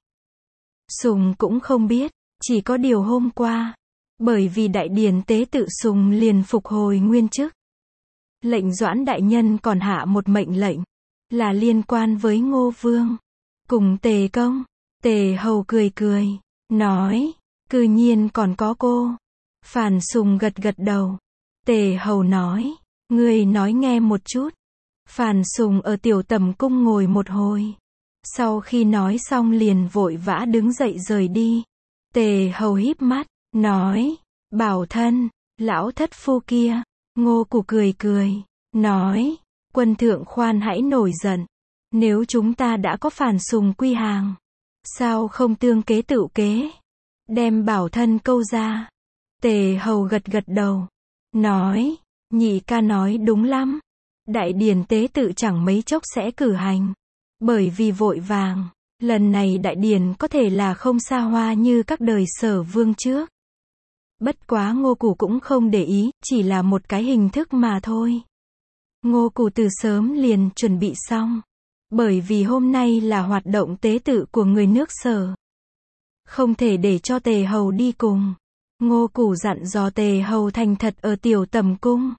A: Sùng cũng không biết, chỉ có điều hôm qua. Bởi vì đại điển tế tự Sùng liền phục hồi nguyên chức. Lệnh Doãn đại nhân còn hạ một mệnh lệnh. Là liên quan với Ngô Vương. Cùng Tề Công. Tề Hầu cười cười. Nói, cư nhiên còn có cô. Phàn Sùng gật gật đầu. Tề Hầu nói, ngươi nói nghe một chút. Phàn Sùng ở tiểu tầm cung ngồi một hồi. Sau khi nói xong liền vội vã đứng dậy rời đi. Tề Hầu híp mắt, nói, bảo thân, lão thất phu kia. Ngô Củ cười cười, nói, quân thượng khoan hãy nổi giận. Nếu chúng ta đã có Phàn Sùng quy hàng, sao không tương kế tựu kế, đem bảo thân câu ra. Tề Hầu gật gật đầu, nói, nhị ca nói đúng lắm. Đại điển tế tự chẳng mấy chốc sẽ cử hành. Bởi vì vội vàng, lần này đại điển có thể là không xa hoa như các đời Sở Vương trước. Bất quá Ngô Củ cũng không để ý, chỉ là một cái hình thức mà thôi. Ngô Củ từ sớm liền chuẩn bị xong. Bởi vì hôm nay là hoạt động tế tự của người nước Sở. Không thể để cho Tề Hầu đi cùng. Ngô Củ dặn dò Tề Hầu thành thật ở tiểu tầm cung.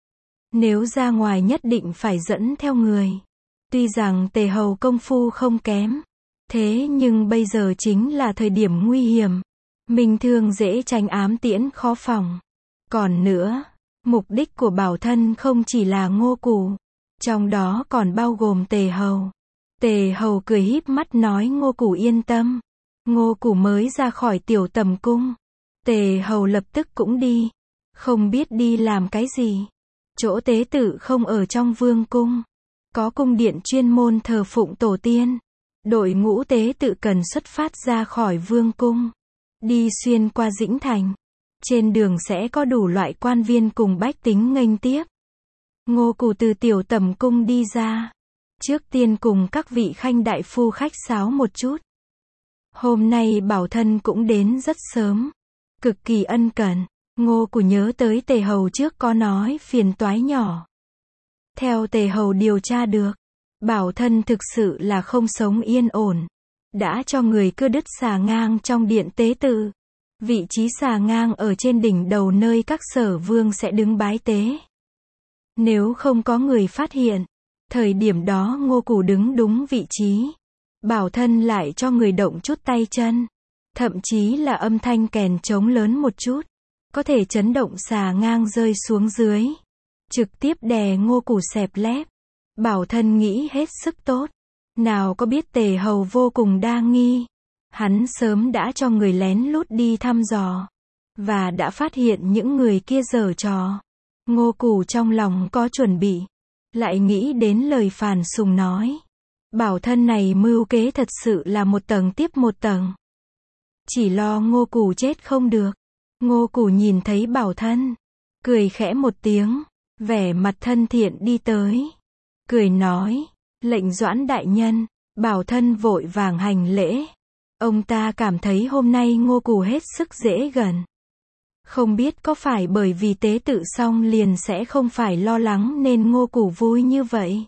A: Nếu ra ngoài nhất định phải dẫn theo người. Tuy rằng Tề Hầu công phu không kém. Thế nhưng bây giờ chính là thời điểm nguy hiểm. Mình thường dễ tránh ám tiễn khó phòng. Còn nữa, mục đích của bảo thân không chỉ là Ngô Củ. Trong đó còn bao gồm Tề Hầu. Tề Hầu cười híp mắt nói Ngô Củ yên tâm. Ngô Củ mới ra khỏi tiểu tầm cung. Tề Hầu lập tức cũng đi. Không biết đi làm cái gì. Chỗ tế tự không ở trong vương cung. Có cung điện chuyên môn thờ phụng tổ tiên. Đội ngũ tế tự cần xuất phát ra khỏi vương cung. Đi xuyên qua Dĩnh Thành. Trên đường sẽ có đủ loại quan viên cùng bách tính nghênh tiếp. Ngô Củ từ tiểu tầm cung đi ra. Trước tiên cùng các vị khanh đại phu khách sáo một chút. Hôm nay bảo thân cũng đến rất sớm. Cực kỳ ân cần. Ngô Củ nhớ tới Tề Hầu trước có nói phiền toái nhỏ. Theo Tề Hầu điều tra được, bảo thân thực sự là không sống yên ổn. Đã cho người cưa đứt xà ngang trong điện tế tự. Vị trí xà ngang ở trên đỉnh đầu nơi các Sở Vương sẽ đứng bái tế. Nếu không có người phát hiện, thời điểm đó Ngô Củ đứng đúng vị trí. Bảo thân lại cho người động chút tay chân. Thậm chí là âm thanh kèn trống lớn một chút. Có thể chấn động xà ngang rơi xuống dưới. Trực tiếp đè Ngô Củ xẹp lép. Bảo thân nghĩ hết sức tốt. Nào có biết Tề Hầu vô cùng đa nghi. Hắn sớm đã cho người lén lút đi thăm dò. Và đã phát hiện những người kia giở trò. Ngô Củ trong lòng có chuẩn bị. Lại nghĩ đến lời Phàn Sùng nói. Bảo thân này mưu kế thật sự là một tầng tiếp một tầng. Chỉ lo Ngô Củ chết không được. Ngô Củ nhìn thấy bảo thân. Cười khẽ một tiếng. Vẻ mặt thân thiện đi tới. Cười nói. Lệnh Doãn đại nhân. Bảo thân vội vàng hành lễ. Ông ta cảm thấy hôm nay Ngô Củ hết sức dễ gần. Không biết có phải bởi vì tế tự xong liền sẽ không phải lo lắng nên Ngô Củ vui như vậy.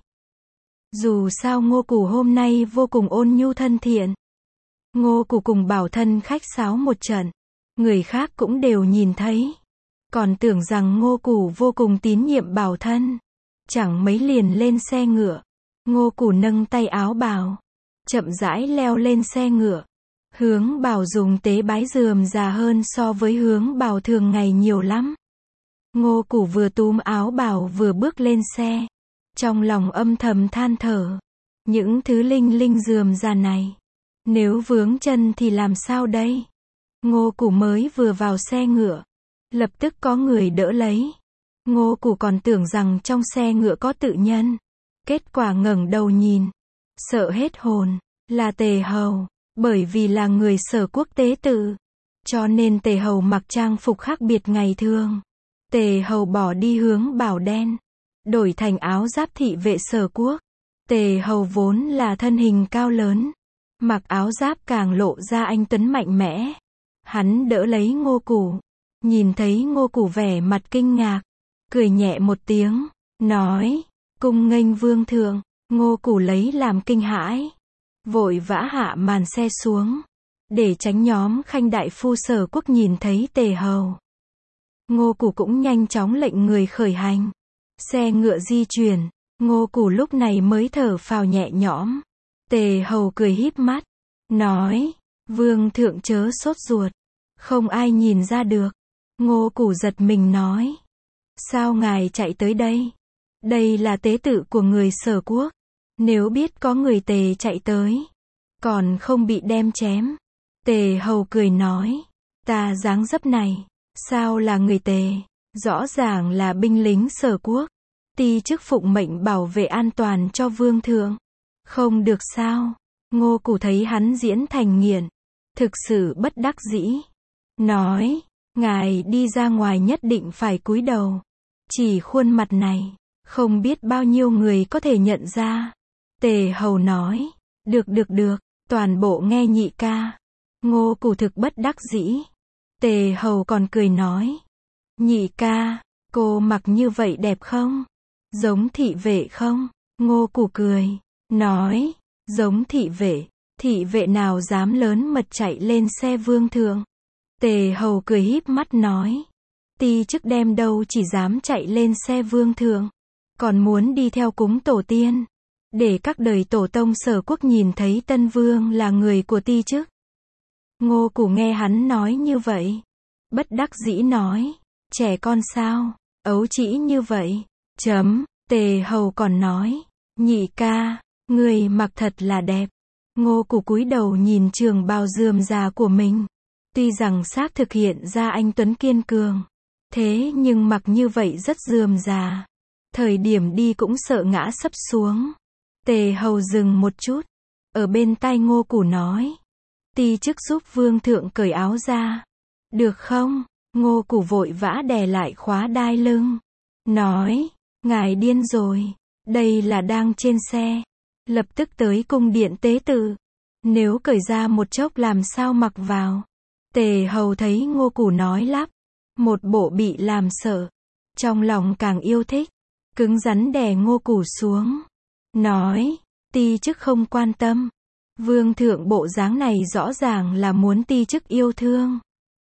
A: Dù sao Ngô Củ hôm nay vô cùng ôn nhu thân thiện. Ngô Củ cùng bảo thân khách sáo một trận. Người khác cũng đều nhìn thấy. Còn tưởng rằng Ngô Củ vô cùng tín nhiệm bảo thân. Chẳng mấy liền lên xe ngựa. Ngô Củ nâng tay áo bào. Chậm rãi leo lên xe ngựa. Hướng bào dùng tế bái rườm rà hơn so với hướng bào thường ngày nhiều lắm. Ngô Củ vừa túm áo bào vừa bước lên xe. Trong lòng âm thầm than thở. Những thứ linh linh rườm rà này. Nếu vướng chân thì làm sao đây? Ngô Củ mới vừa vào xe ngựa. Lập tức có người đỡ lấy. Ngô Củ còn tưởng rằng trong xe ngựa có tự nhân. Kết quả ngẩng đầu nhìn. Sợ hết hồn. Là Tề Hầu. Bởi vì là người Sở quốc tế tự. Cho nên Tề Hầu mặc trang phục khác biệt ngày thường. Tề Hầu bỏ đi hướng bảo đen. Đổi thành áo giáp thị vệ Sở quốc. Tề Hầu vốn là thân hình cao lớn. Mặc áo giáp càng lộ ra anh tuấn mạnh mẽ. Hắn đỡ lấy Ngô Củ. Nhìn thấy Ngô Củ vẻ mặt kinh ngạc. Cười nhẹ một tiếng. Nói. Cung nghênh vương thượng. Ngô Củ lấy làm kinh hãi. Vội vã hạ màn xe xuống. Để tránh nhóm khanh đại phu Sở Quốc nhìn thấy Tề Hầu. Ngô Củ cũng nhanh chóng lệnh người khởi hành. Xe ngựa di chuyển. Ngô Củ lúc này mới thở phào nhẹ nhõm. Tề Hầu cười híp mắt. Nói. Vương thượng chớ sốt ruột. Không ai nhìn ra được. Ngô Củ giật mình nói. Sao ngài chạy tới đây? Đây là tế tự của người Sở Quốc. Nếu biết có người Tề chạy tới. Còn không bị đem chém. Tề Hầu cười nói. Ta dáng dấp này. Sao là người Tề? Rõ ràng là binh lính Sở Quốc. Ti chức phụng mệnh bảo vệ an toàn cho vương thượng. Không được sao? Ngô Củ thấy hắn diễn thành nghiện. Thực sự bất đắc dĩ. Nói. Ngài đi ra ngoài nhất định phải cúi đầu. Chỉ khuôn mặt này. Không biết bao nhiêu người có thể nhận ra. Tề Hầu nói. Được. Toàn bộ nghe nhị ca. Ngô Củ thực bất đắc dĩ. Tề Hầu còn cười nói. Nhị ca. Cô mặc như vậy đẹp không? Giống thị vệ không? Ngô Củ cười. Nói. Giống thị vệ. Thị vệ nào dám lớn mật chạy lên xe vương thượng? Tề Hầu cười híp mắt nói. Ti chức đem đâu chỉ dám chạy lên xe vương thượng. Còn muốn đi theo cúng tổ tiên. Để các đời tổ tông Sở Quốc nhìn thấy Tân Vương là người của ti chức. Ngô Củ nghe hắn nói như vậy. Bất đắc dĩ nói. Trẻ con sao? Ấu trĩ như vậy. Tề Hầu còn nói. Nhị ca. Người mặc thật là đẹp. Ngô Củ cúi đầu nhìn trường bào rườm rà của mình. Tuy rằng xác thực hiện ra anh tuấn kiên cường. Thế nhưng mặc như vậy rất rườm rà. Thời điểm đi cũng sợ ngã sấp xuống. Tề Hầu dừng một chút. Ở bên tai Ngô Củ nói. Ti chức giúp vương thượng cởi áo ra. Được không? Ngô Củ vội vã đè lại khóa đai lưng. Nói. Ngài điên rồi. Đây là đang trên xe. Lập tức tới cung điện tế tự. Nếu cởi ra một chốc làm sao mặc vào. Tề Hầu thấy Ngô Củ nói lắp. Một bộ bị làm sợ. Trong lòng càng yêu thích. Cứng rắn đè Ngô Củ xuống. Nói. Ti chức không quan tâm. Vương thượng bộ dáng này rõ ràng là muốn ti chức yêu thương.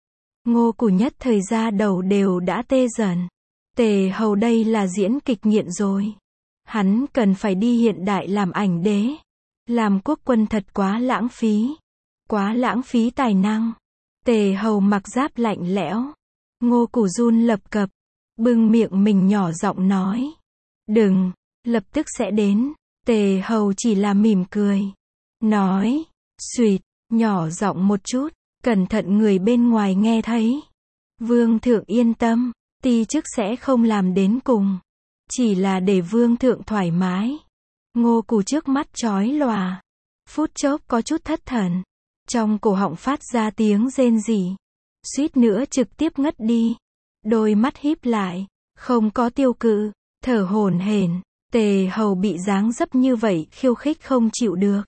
A: Ngô Củ nhất thời ra đầu đều đã tê dần. Tề Hầu đây là diễn kịch nghiện rồi. Hắn cần phải đi hiện đại làm ảnh đế. Làm quốc quân thật quá lãng phí. Quá lãng phí tài năng. Tề Hầu mặc giáp lạnh lẽo. Ngô Củ run lập cập. Bưng miệng mình nhỏ giọng nói. Đừng, lập tức sẽ đến. Tề Hầu chỉ là mỉm cười. Nói. Xuỵt, nhỏ giọng một chút. Cẩn thận người bên ngoài nghe thấy. Vương thượng yên tâm. Ti chức sẽ không làm đến cùng. Chỉ là để vương thượng thoải mái. Ngô Củ trước mắt chói lòa. Phút chốc có chút thất thần. Trong cổ họng phát ra tiếng rên rỉ. Suýt nữa trực tiếp ngất đi. Đôi mắt híp lại. Không có tiêu cự. Thở hổn hển. Tề Hầu bị dáng dấp như vậy khiêu khích không chịu được.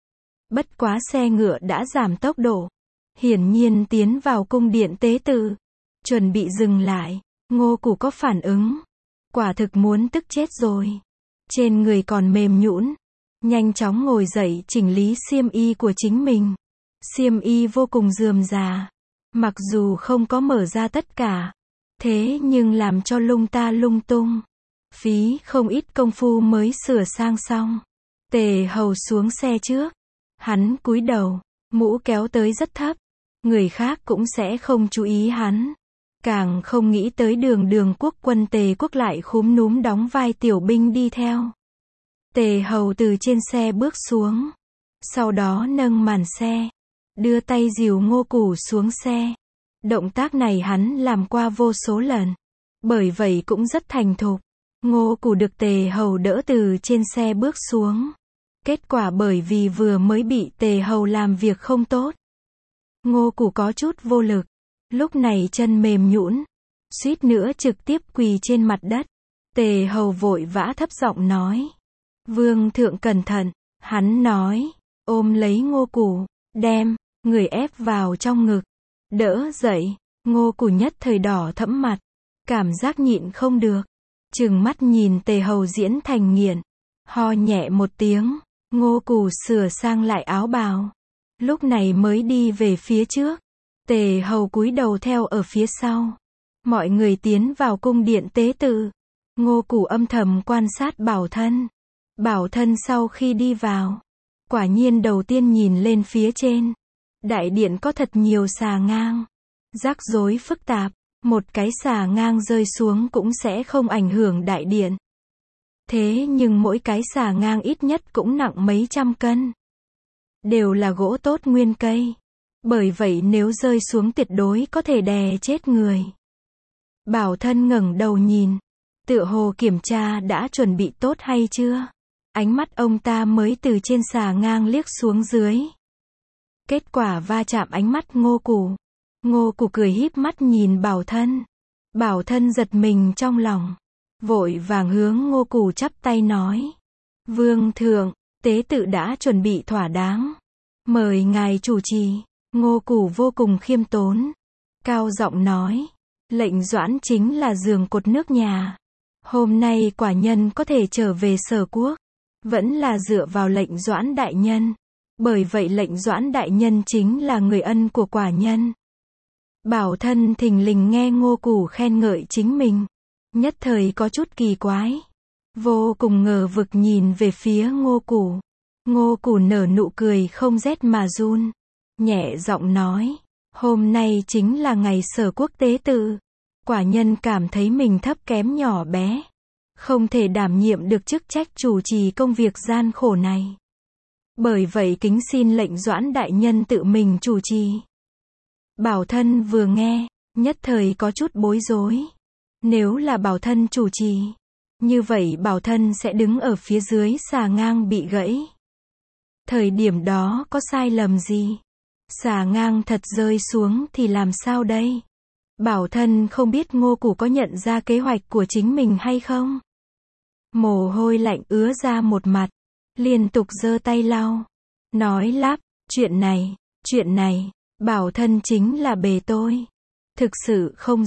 A: Bất quá xe ngựa đã giảm tốc độ. Hiển nhiên tiến vào cung điện tế tự. Chuẩn bị dừng lại. Ngô Củ có phản ứng. Quả thực muốn tức chết rồi. Trên người còn mềm nhũn. Nhanh chóng ngồi dậy chỉnh lý xiêm y của chính mình. Xiêm y vô cùng rườm rà. Mặc dù không có mở ra tất cả. Thế nhưng làm cho lung ta lung tung. Phí không ít công phu mới sửa sang xong. Tề Hầu xuống xe trước. Hắn cúi đầu. Mũ kéo tới rất thấp. Người khác cũng sẽ không chú ý hắn. Càng không nghĩ tới đường quốc quân Tề Quốc lại khúm núm đóng vai tiểu binh đi theo. Tề Hầu từ trên xe bước xuống. Sau đó nâng màn xe. Đưa tay dìu Ngô Củ xuống xe. Động tác này hắn làm qua vô số lần. Bởi vậy cũng rất thành thục. Ngô Củ được Tề Hầu đỡ từ trên xe bước xuống. Kết quả bởi vì vừa mới bị Tề Hầu làm việc không tốt. Ngô Củ có chút vô lực. Lúc này chân mềm nhũn. Suýt nữa trực tiếp quỳ trên mặt đất. Tề Hầu vội vã thấp giọng nói. Vương thượng cẩn thận. Hắn nói. ôm lấy Ngô Củ, đem người ép vào trong ngực, đỡ dậy. Ngô Củ nhất thời đỏ thẫm mặt, cảm giác nhịn không được, trừng mắt nhìn Tề Hầu diễn thành nghiện, ho nhẹ một tiếng. Ngô Củ sửa sang lại áo bào, lúc này mới đi về phía trước. Tề Hầu cúi đầu theo ở phía sau. Mọi người tiến vào cung điện tế tự. Ngô Củ âm thầm quan sát Bảo Thân. Bảo Thân sau khi đi vào, quả nhiên đầu tiên nhìn lên phía trên. Đại điện có thật nhiều xà ngang, rắc rối phức tạp, một cái xà ngang rơi xuống cũng sẽ không ảnh hưởng đại điện. Thế nhưng mỗi cái xà ngang ít nhất cũng nặng mấy trăm cân. Đều là gỗ tốt nguyên cây. Bởi vậy nếu rơi xuống tuyệt đối có thể đè chết người. Bảo Thân ngẩng đầu nhìn, tựa hồ kiểm tra đã chuẩn bị tốt hay chưa. Ánh mắt ông ta mới từ trên xà ngang liếc xuống dưới. Kết quả va chạm ánh mắt Ngô Củ. Ngô Củ cười híp mắt nhìn Bảo Thân. Bảo Thân giật mình trong lòng, vội vàng hướng Ngô Củ chắp tay nói: Vương thượng, tế tự đã chuẩn bị thỏa đáng, mời ngài chủ trì. Ngô Củ vô cùng khiêm tốn, cao giọng nói: lệnh Doãn chính là giường cột nước nhà. Hôm nay quả nhân có thể trở về Sở Quốc, vẫn là dựa vào lệnh Doãn đại nhân. Bởi vậy lệnh Doãn đại nhân chính là người ân của quả nhân. Bảo Thân thình lình nghe Ngô Củ khen ngợi chính mình, nhất thời có chút kỳ quái, vô cùng ngờ vực nhìn về phía Ngô Củ. Ngô Củ nở nụ cười không rét mà run, nhẹ giọng nói: hôm nay chính là ngày Sở Quốc tế tự, quả nhân cảm thấy mình thấp kém nhỏ bé, không thể đảm nhiệm được chức trách chủ trì công việc gian khổ này. Bởi vậy kính xin lệnh Doãn đại nhân tự mình chủ trì. Bảo Thân vừa nghe, nhất thời có chút bối rối. Nếu là Bảo Thân chủ trì, như vậy Bảo Thân sẽ đứng ở phía dưới xà ngang bị gãy. Thời điểm đó có sai lầm gì? Xà ngang thật rơi xuống thì làm sao đây? Bảo Thân không biết Ngô Củ có nhận ra kế hoạch của chính mình hay không? Mồ hôi lạnh ứa ra một mặt, liên tục giơ tay lau, nói lắp: chuyện này, Bảo Thân chính là bề tôi. Thực sự không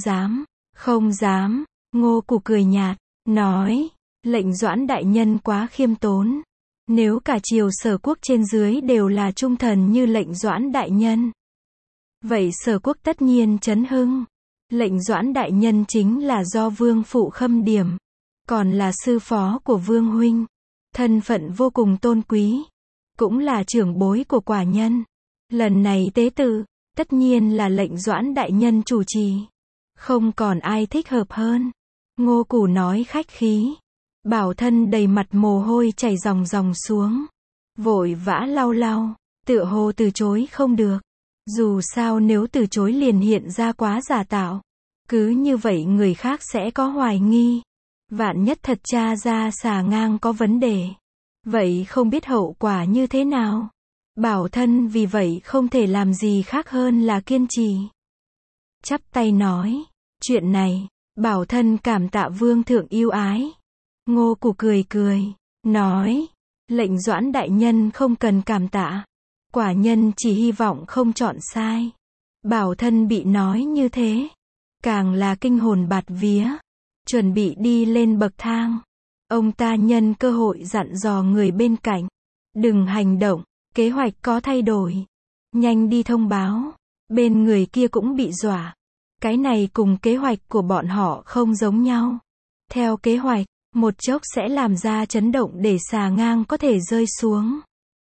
A: dám. Ngô Củ cười nhạt, nói: lệnh Doãn đại nhân quá khiêm tốn. Nếu cả triều Sở Quốc trên dưới đều là trung thần như lệnh Doãn đại nhân, vậy Sở Quốc tất nhiên chấn hưng. Lệnh Doãn đại nhân chính là do Vương phụ khâm điểm, còn là sư phó của Vương huynh, thân phận vô cùng tôn quý, cũng là trưởng bối của quả nhân. Lần này tế tự, tất nhiên là lệnh Doãn đại nhân chủ trì, không còn ai thích hợp hơn. Ngô Củ nói khách khí. Bảo Thân đầy mặt mồ hôi chảy ròng ròng xuống, vội vã lau, tựa hồ từ chối không được. Dù sao nếu từ chối liền hiện ra quá giả tạo, cứ như vậy người khác sẽ có hoài nghi. Vạn nhất thật tra ra xà ngang có vấn đề, vậy không biết hậu quả như thế nào. Bảo Thân vì vậy không thể làm gì khác hơn là kiên trì, chắp tay nói: chuyện này, Bảo Thân cảm tạ Vương thượng yêu ái. Ngô Củ cười, nói: lệnh Doãn đại nhân không cần cảm tạ, quả nhân chỉ hy vọng không chọn sai. Bảo Thân bị nói như thế, càng là kinh hồn bạt vía, chuẩn bị đi lên bậc thang. Ông ta nhân cơ hội dặn dò người bên cạnh: đừng hành động, kế hoạch có thay đổi, nhanh đi thông báo. Bên người kia cũng bị dọa, cái này cùng kế hoạch của bọn họ không giống nhau. Theo kế hoạch, một chốc sẽ làm ra chấn động để xà ngang có thể rơi xuống.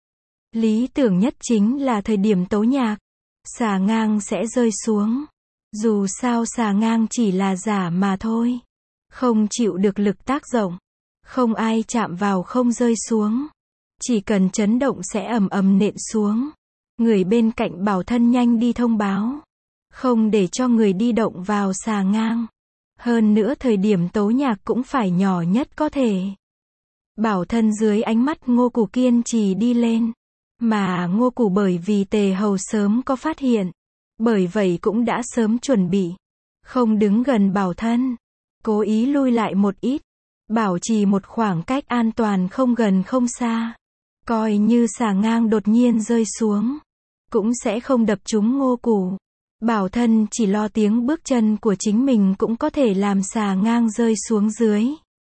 A: Lý tưởng nhất chính là thời điểm tấu nhạc, xà ngang sẽ rơi xuống. Dù sao xà ngang chỉ là giả mà thôi, không chịu được lực tác động, không ai chạm vào không rơi xuống, chỉ cần chấn động sẽ ầm ầm nện xuống. Người bên cạnh Bảo Thân nhanh đi thông báo, không để cho người đi động vào xà ngang. Hơn nữa thời điểm tấu nhạc cũng phải nhỏ nhất có thể. Bảo Thân dưới ánh mắt Ngô Củ kiên trì đi lên, mà Ngô Củ bởi vì Tề Hầu sớm có phát hiện, bởi vậy cũng đã sớm chuẩn bị, không đứng gần Bảo Thân, cố ý lui lại một ít, bảo trì một khoảng cách an toàn không gần không xa. Coi như xà ngang đột nhiên rơi xuống, cũng sẽ không đập trúng Ngô Củ. Bảo Thân chỉ lo tiếng bước chân của chính mình cũng có thể làm xà ngang rơi xuống dưới.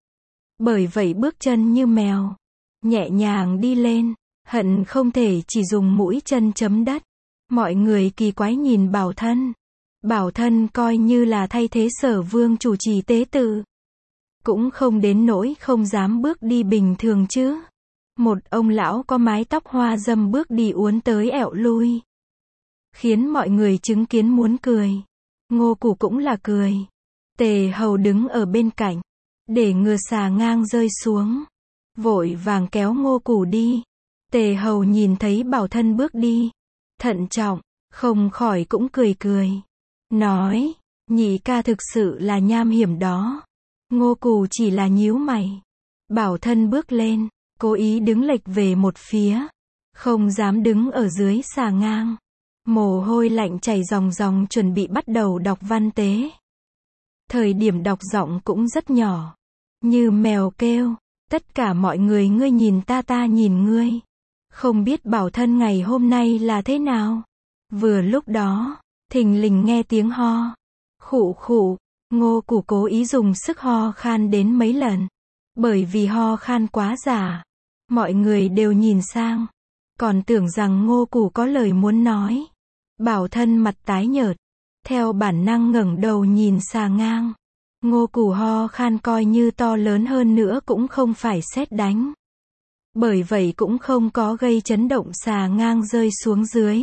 A: Bởi vậy bước chân như mèo, nhẹ nhàng đi lên, hận không thể chỉ dùng mũi chân chấm đất. Mọi người kỳ quái nhìn Bảo Thân. Bảo Thân coi như là thay thế Sở Vương chủ trì tế tự, cũng không đến nỗi không dám bước đi bình thường chứ. Một ông lão có mái tóc hoa râm bước đi uốn tới ẹo lui, khiến mọi người chứng kiến muốn cười. Ngô Củ cũng là cười. Tề Hầu đứng ở bên cạnh, để ngừa xà ngang rơi xuống, vội vàng kéo Ngô Củ đi. Tề Hầu nhìn thấy Bảo Thân bước đi, thận trọng, không khỏi cũng cười cười. Nói, nhị ca thực sự là nham hiểm đó. Ngô Củ chỉ là nhíu mày. Bảo Thân bước lên, cố ý đứng lệch về một phía, không dám đứng ở dưới xà ngang. Mồ hôi lạnh chảy ròng ròng chuẩn bị bắt đầu đọc văn tế. Thời điểm đọc giọng cũng rất nhỏ, như mèo kêu, tất cả mọi người ngươi nhìn ta nhìn ngươi. Không biết Bảo Thân ngày hôm nay là thế nào. Vừa lúc đó, thình lình nghe tiếng ho. Khụ khụ, Ngô Củ cố ý dùng sức ho khan đến mấy lần. Bởi vì ho khan quá giả, mọi người đều nhìn sang, còn tưởng rằng Ngô Củ có lời muốn nói. Bảo Thân mặt tái nhợt, theo bản năng ngẩng đầu nhìn xà ngang. Ngô Củ ho khan coi như to lớn hơn nữa cũng không phải sét đánh. Bởi vậy cũng không có gây chấn động xà ngang rơi xuống dưới.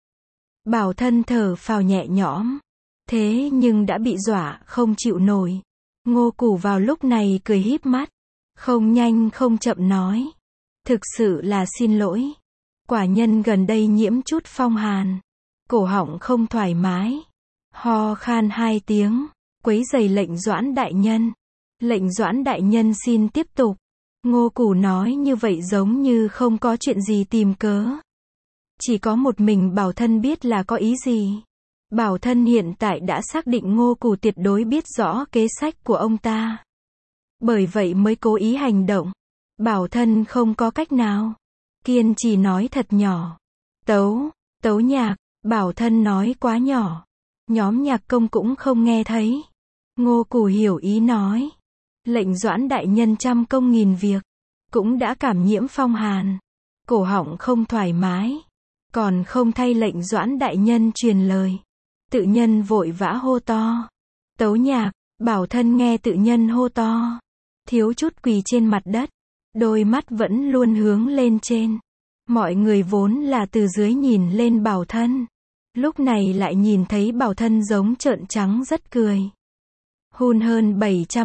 A: Bảo Thân thở phào nhẹ nhõm, thế nhưng đã bị dọa không chịu nổi. Ngô Củ vào lúc này cười híp mắt, không nhanh không chậm nói. Thực sự là xin lỗi. Quả nhân gần đây nhiễm chút phong hàn, cổ họng không thoải mái, ho khan 2 tiếng, quấy rầy lệnh Doãn đại nhân. Lệnh Doãn đại nhân xin tiếp tục. Ngô Củ nói như vậy giống như không có chuyện gì tìm cớ. Chỉ có một mình Bảo Thân biết là có ý gì. Bảo Thân hiện tại đã xác định Ngô Củ tuyệt đối biết rõ kế sách của ông ta. Bởi vậy mới cố ý hành động. Bảo Thân không có cách nào, kiên trì nói thật nhỏ. Tấu nhạc. Bảo Thân nói quá nhỏ, nhóm nhạc công cũng không nghe thấy. Ngô Củ hiểu ý nói. Lệnh Doãn đại nhân trăm công nghìn việc, cũng đã cảm nhiễm phong hàn, cổ họng không thoải mái, còn không thay lệnh Doãn đại nhân truyền lời. Tự nhân vội vã hô to. Tấu nhạc. Bảo Thân nghe tự nhân hô to, thiếu chút quỳ trên mặt đất, đôi mắt vẫn luôn hướng lên trên. Mọi người vốn là từ dưới nhìn lên Bảo Thân, lúc này lại nhìn thấy Bảo Thân giống trợn trắng rất cười. Hun hơn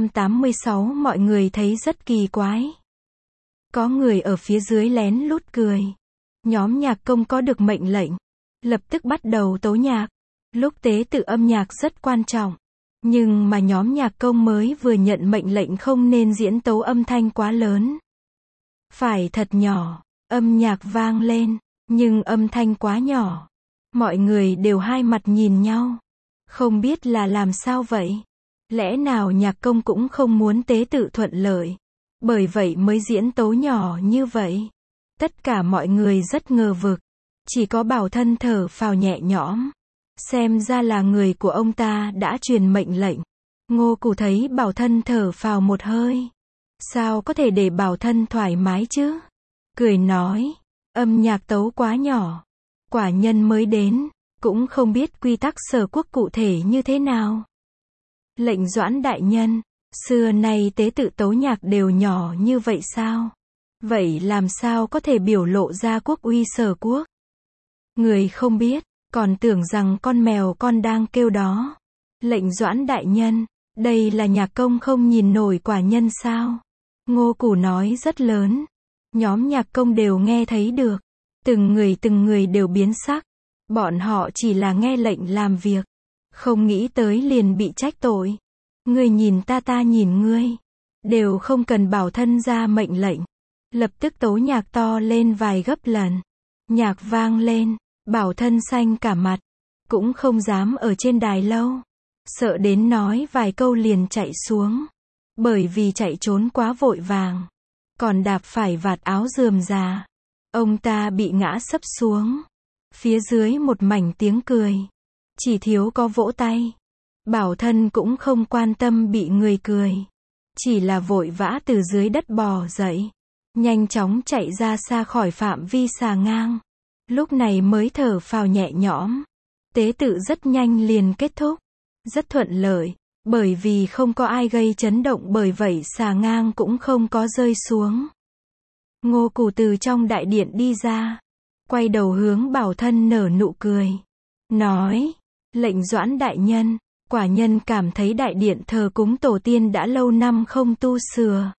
A: 786 mọi người thấy rất kỳ quái. Có người ở phía dưới lén lút cười. Nhóm nhạc công có được mệnh lệnh, lập tức bắt đầu tấu nhạc. Lúc tế tự âm nhạc rất quan trọng, nhưng mà nhóm nhạc công mới vừa nhận mệnh lệnh không nên diễn tấu âm thanh quá lớn. Phải thật nhỏ, âm nhạc vang lên, nhưng âm thanh quá nhỏ. Mọi người đều hai mặt nhìn nhau, không biết là làm sao vậy. Lẽ nào nhạc công cũng không muốn tế tự thuận lợi, bởi vậy mới diễn tấu nhỏ như vậy. Tất cả mọi người rất ngờ vực, chỉ có Bảo Thân thở phào nhẹ nhõm. Xem ra là người của ông ta đã truyền mệnh lệnh. Ngô Củ thấy Bảo Thân thở phào một hơi, sao có thể để Bảo Thân thoải mái chứ? Cười nói, âm nhạc tấu quá nhỏ, quả nhân mới đến, cũng không biết quy tắc Sở Quốc cụ thể như thế nào. Lệnh Doãn đại nhân, xưa nay tế tự tấu nhạc đều nhỏ như vậy sao? Vậy làm sao có thể biểu lộ ra quốc uy Sở Quốc? Người không biết, còn tưởng rằng con mèo con đang kêu đó. Lệnh Doãn đại nhân, đây là nhạc công không nhìn nổi quả nhân sao? Ngô Củ nói rất lớn, nhóm nhạc công đều nghe thấy được. Từng người đều biến sắc. Bọn họ chỉ là nghe lệnh làm việc, không nghĩ tới liền bị trách tội. Ngươi nhìn ta nhìn ngươi, đều không cần Bảo Thân ra mệnh lệnh, lập tức tấu nhạc to lên vài gấp lần. Nhạc vang lên, Bảo Thân xanh cả mặt, cũng không dám ở trên đài lâu, sợ đến nói vài câu liền chạy xuống, bởi vì chạy trốn quá vội vàng, còn đạp phải vạt áo rườm rà. Ông ta bị ngã sấp xuống. Phía dưới một mảnh tiếng cười. Chỉ thiếu có vỗ tay. Bảo Thân cũng không quan tâm bị người cười. Chỉ là vội vã từ dưới đất bò dậy. Nhanh chóng chạy ra xa khỏi phạm vi xà ngang. Lúc này mới thở phào nhẹ nhõm. Tế tự rất nhanh liền kết thúc. Rất thuận lợi. Bởi vì không có ai gây chấn động, bởi vậy xà ngang cũng không có rơi xuống. Ngô Cù từ trong đại điện đi ra. Quay đầu hướng Bảo Thân nở nụ cười. Nói, lệnh Doãn đại nhân, quả nhân cảm thấy đại điện thờ cúng tổ tiên đã lâu năm không tu sửa.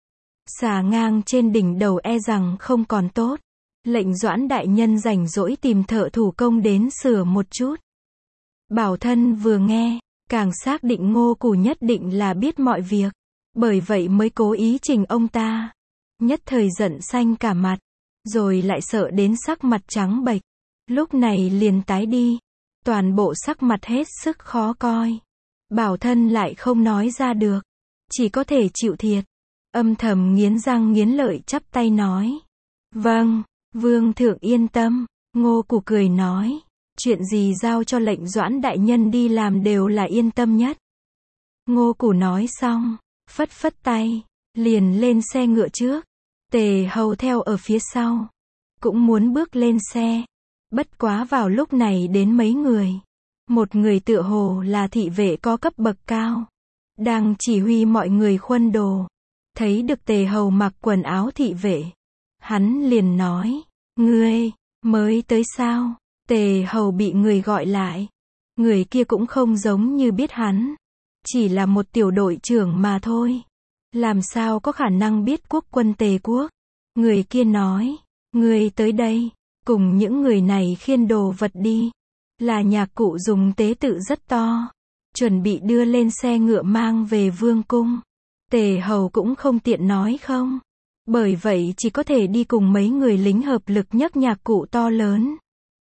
A: Xà ngang trên đỉnh đầu e rằng không còn tốt. Lệnh Doãn đại nhân rảnh rỗi tìm thợ thủ công đến sửa một chút. Bảo Thân vừa nghe, càng xác định Ngô Cù nhất định là biết mọi việc. Bởi vậy mới cố ý trình ông ta. Nhất thời giận xanh cả mặt. Rồi lại sợ đến sắc mặt trắng bệch. Lúc này liền tái đi. Toàn bộ sắc mặt hết sức khó coi. Bảo Thân lại không nói ra được. Chỉ có thể chịu thiệt. Âm thầm nghiến răng nghiến lợi chắp tay nói. Vâng, Vương thượng yên tâm. Ngô Cù cười nói. Chuyện gì giao cho lệnh Doãn đại nhân đi làm đều là yên tâm nhất. Ngô Cù nói xong, phất phất tay, liền lên xe ngựa trước. Tề Hầu theo ở phía sau. Cũng muốn bước lên xe. Bất quá vào lúc này đến mấy người. Một người tựa hồ là thị vệ có cấp bậc cao. Đang chỉ huy mọi người khuân đồ. Thấy được Tề Hầu mặc quần áo thị vệ. Hắn liền nói. Ngươi, mới tới sao? Tề Hầu bị người gọi lại. Người kia cũng không giống như biết hắn. Chỉ là một tiểu đội trưởng mà thôi. Làm sao có khả năng biết quốc quân Tề quốc? Người kia nói. Ngươi tới đây. Cùng những người này khiêng đồ vật đi. Là nhạc cụ dùng tế tự rất to. Chuẩn bị đưa lên xe ngựa mang về vương cung. Tề Hầu cũng không tiện nói không. Bởi vậy chỉ có thể đi cùng mấy người lính hợp lực nhấc nhạc cụ to lớn.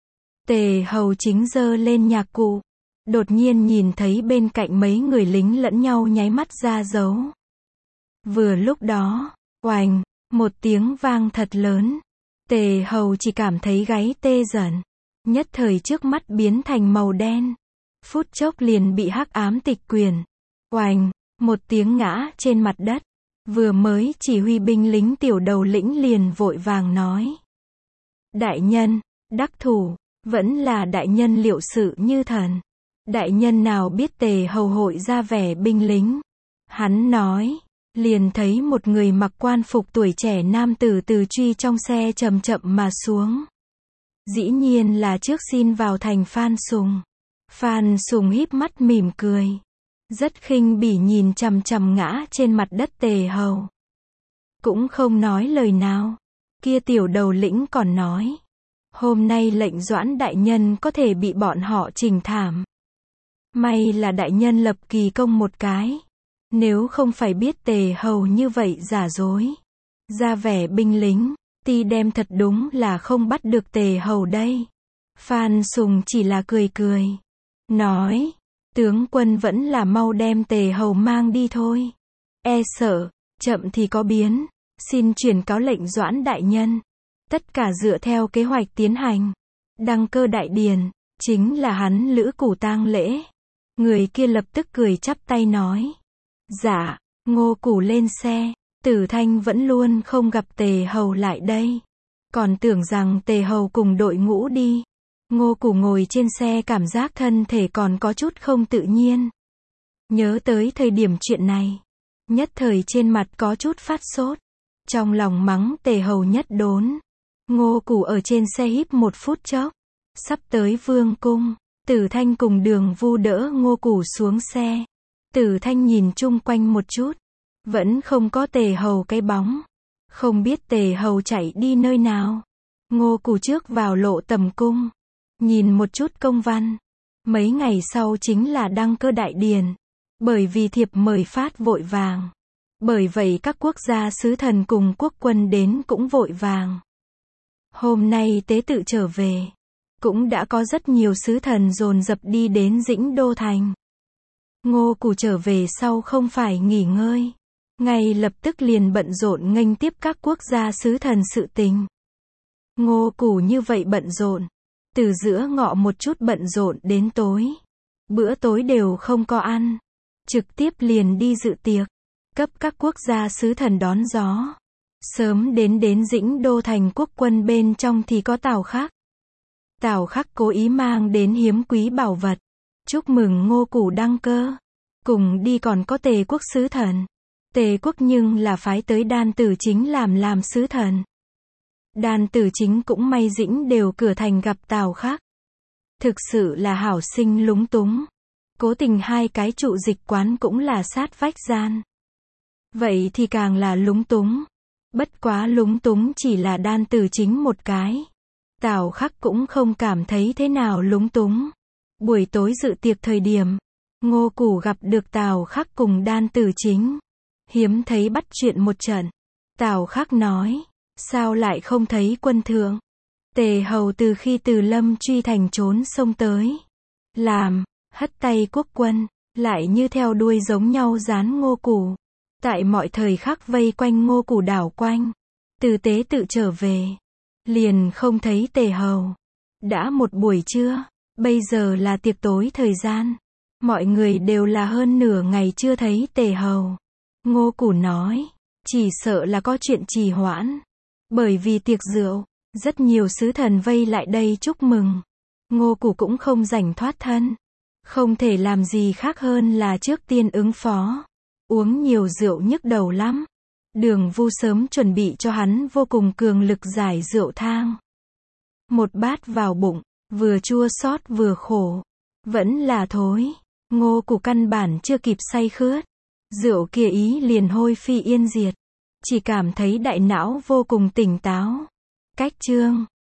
A: Tề Hầu chính giơ lên nhạc cụ. Đột nhiên nhìn thấy bên cạnh mấy người lính lẫn nhau nháy mắt ra dấu. Vừa lúc đó, oành, một tiếng vang thật lớn. Tề Hầu chỉ cảm thấy gáy tê dần. Nhất thời trước mắt biến thành màu đen. Phút chốc liền bị hắc ám tịch quyền. Oành, một tiếng ngã trên mặt đất. Vừa mới chỉ huy binh lính tiểu đầu lĩnh liền vội vàng nói. Đại nhân, đắc thủ, vẫn là đại nhân liệu sự như thần. Đại nhân nào biết Tề Hầu hội ra vẻ binh lính. Hắn nói, liền thấy một người mặc quan phục tuổi trẻ nam tử từ truy trong xe chậm chậm mà xuống. Dĩ nhiên là trước xin vào thành Phan Sùng. Phan Sùng híp mắt mỉm cười. Rất khinh bỉ nhìn chằm chằm ngã trên mặt đất Tề Hầu. Cũng không nói lời nào. Kia tiểu đầu lĩnh còn nói. Hôm nay lệnh Doãn đại nhân có thể bị bọn họ trình thảm. May là đại nhân lập kỳ công một cái. Nếu không phải biết Tề Hầu như vậy giả dối. Ra vẻ binh lính. Ti đem thật đúng là không bắt được Tề Hầu đây. Phan Sùng chỉ là cười cười. Nói. Tướng quân vẫn là mau đem Tề Hầu mang đi thôi. E sợ. Chậm thì có biến. Xin truyền cáo lệnh Doãn đại nhân. Tất cả dựa theo kế hoạch tiến hành. Đăng cơ đại điền. Chính là hắn lữ củ tang lễ. Người kia lập tức cười chắp tay nói. Dạ. Ngô Cù lên xe. Tử Thanh vẫn luôn không gặp Tề Hầu lại đây. Còn tưởng rằng Tề Hầu cùng đội ngũ đi. Ngô Cù ngồi trên xe cảm giác thân thể còn có chút không tự nhiên. Nhớ tới thời điểm chuyện này. Nhất thời trên mặt có chút phát sốt. Trong lòng mắng Tề Hầu nhất đốn. Ngô Cù ở trên xe híp một phút chốc. Sắp tới vương cung. Tử Thanh cùng Đường Vu đỡ Ngô Cù xuống xe. Tử Thanh nhìn chung quanh một chút. Vẫn không có Tề Hầu cái bóng. Không biết Tề Hầu chạy đi nơi nào. Ngô Cù trước vào Lộ Tầm cung. Nhìn một chút công văn. Mấy ngày sau chính là đăng cơ đại điền. Bởi vì thiệp mời phát vội vàng. Bởi vậy các quốc gia sứ thần cùng quốc quân đến cũng vội vàng. Hôm nay tế tự trở về. Cũng đã có rất nhiều sứ thần dồn dập đi đến Dĩnh Đô Thành. Ngô Cù trở về sau không phải nghỉ ngơi. Ngay lập tức liền bận rộn nghênh tiếp các quốc gia sứ thần sự tình. Ngô Củ như vậy bận rộn. Từ giữa ngọ một chút bận rộn đến tối. Bữa tối đều không có ăn. Trực tiếp liền đi dự tiệc. Cấp các quốc gia sứ thần đón gió. Sớm đến Dĩnh Đô thành quốc quân bên trong thì có Tào Khắc. Tào Khắc cố ý mang đến hiếm quý bảo vật. Chúc mừng Ngô Củ đăng cơ. Cùng đi còn có Tề quốc sứ thần. Tề quốc nhưng là phái tới Đan Tử Chính làm sứ thần. Đan Tử Chính cũng may Dĩnh đều cửa thành gặp Tào Khắc. Thực sự là hảo sinh lúng túng. Cố tình hai cái trụ dịch quán cũng là sát vách gian. Vậy thì càng là lúng túng. Bất quá lúng túng chỉ là Đan Tử Chính một cái. Tào Khắc cũng không cảm thấy thế nào lúng túng. Buổi tối dự tiệc thời điểm, Ngô Củ gặp được Tào Khắc cùng Đan Tử Chính. Hiếm thấy bắt chuyện một trận. Tào Khắc nói, sao lại không thấy quân thượng? Tề hầu từ khi Từ Lâm truy thành trốn sông tới. Làm, hất tay quốc quân, lại như theo đuôi giống nhau dán Ngô Củ. Tại mọi thời khắc vây quanh Ngô Củ đảo quanh. Từ tế tự trở về. Liền không thấy Tề hầu. Đã một buổi trưa, bây giờ là tiệc tối thời gian. Mọi người đều là hơn nửa ngày chưa thấy Tề hầu. Ngô Củ nói, chỉ sợ là có chuyện trì hoãn. Bởi vì tiệc rượu, rất nhiều sứ thần vây lại đây chúc mừng. Ngô Củ cũng không rảnh thoát thân. Không thể làm gì khác hơn là trước tiên ứng phó. Uống nhiều rượu nhức đầu lắm. Đường Vu sớm chuẩn bị cho hắn vô cùng cường lực giải rượu thang. Một bát vào bụng, vừa chua xót vừa khổ. Vẫn là thối. Ngô Củ căn bản chưa kịp say khướt. Rượu kia ý liền hôi phi yên diệt. Chỉ cảm thấy đại não vô cùng tỉnh táo. Cách chương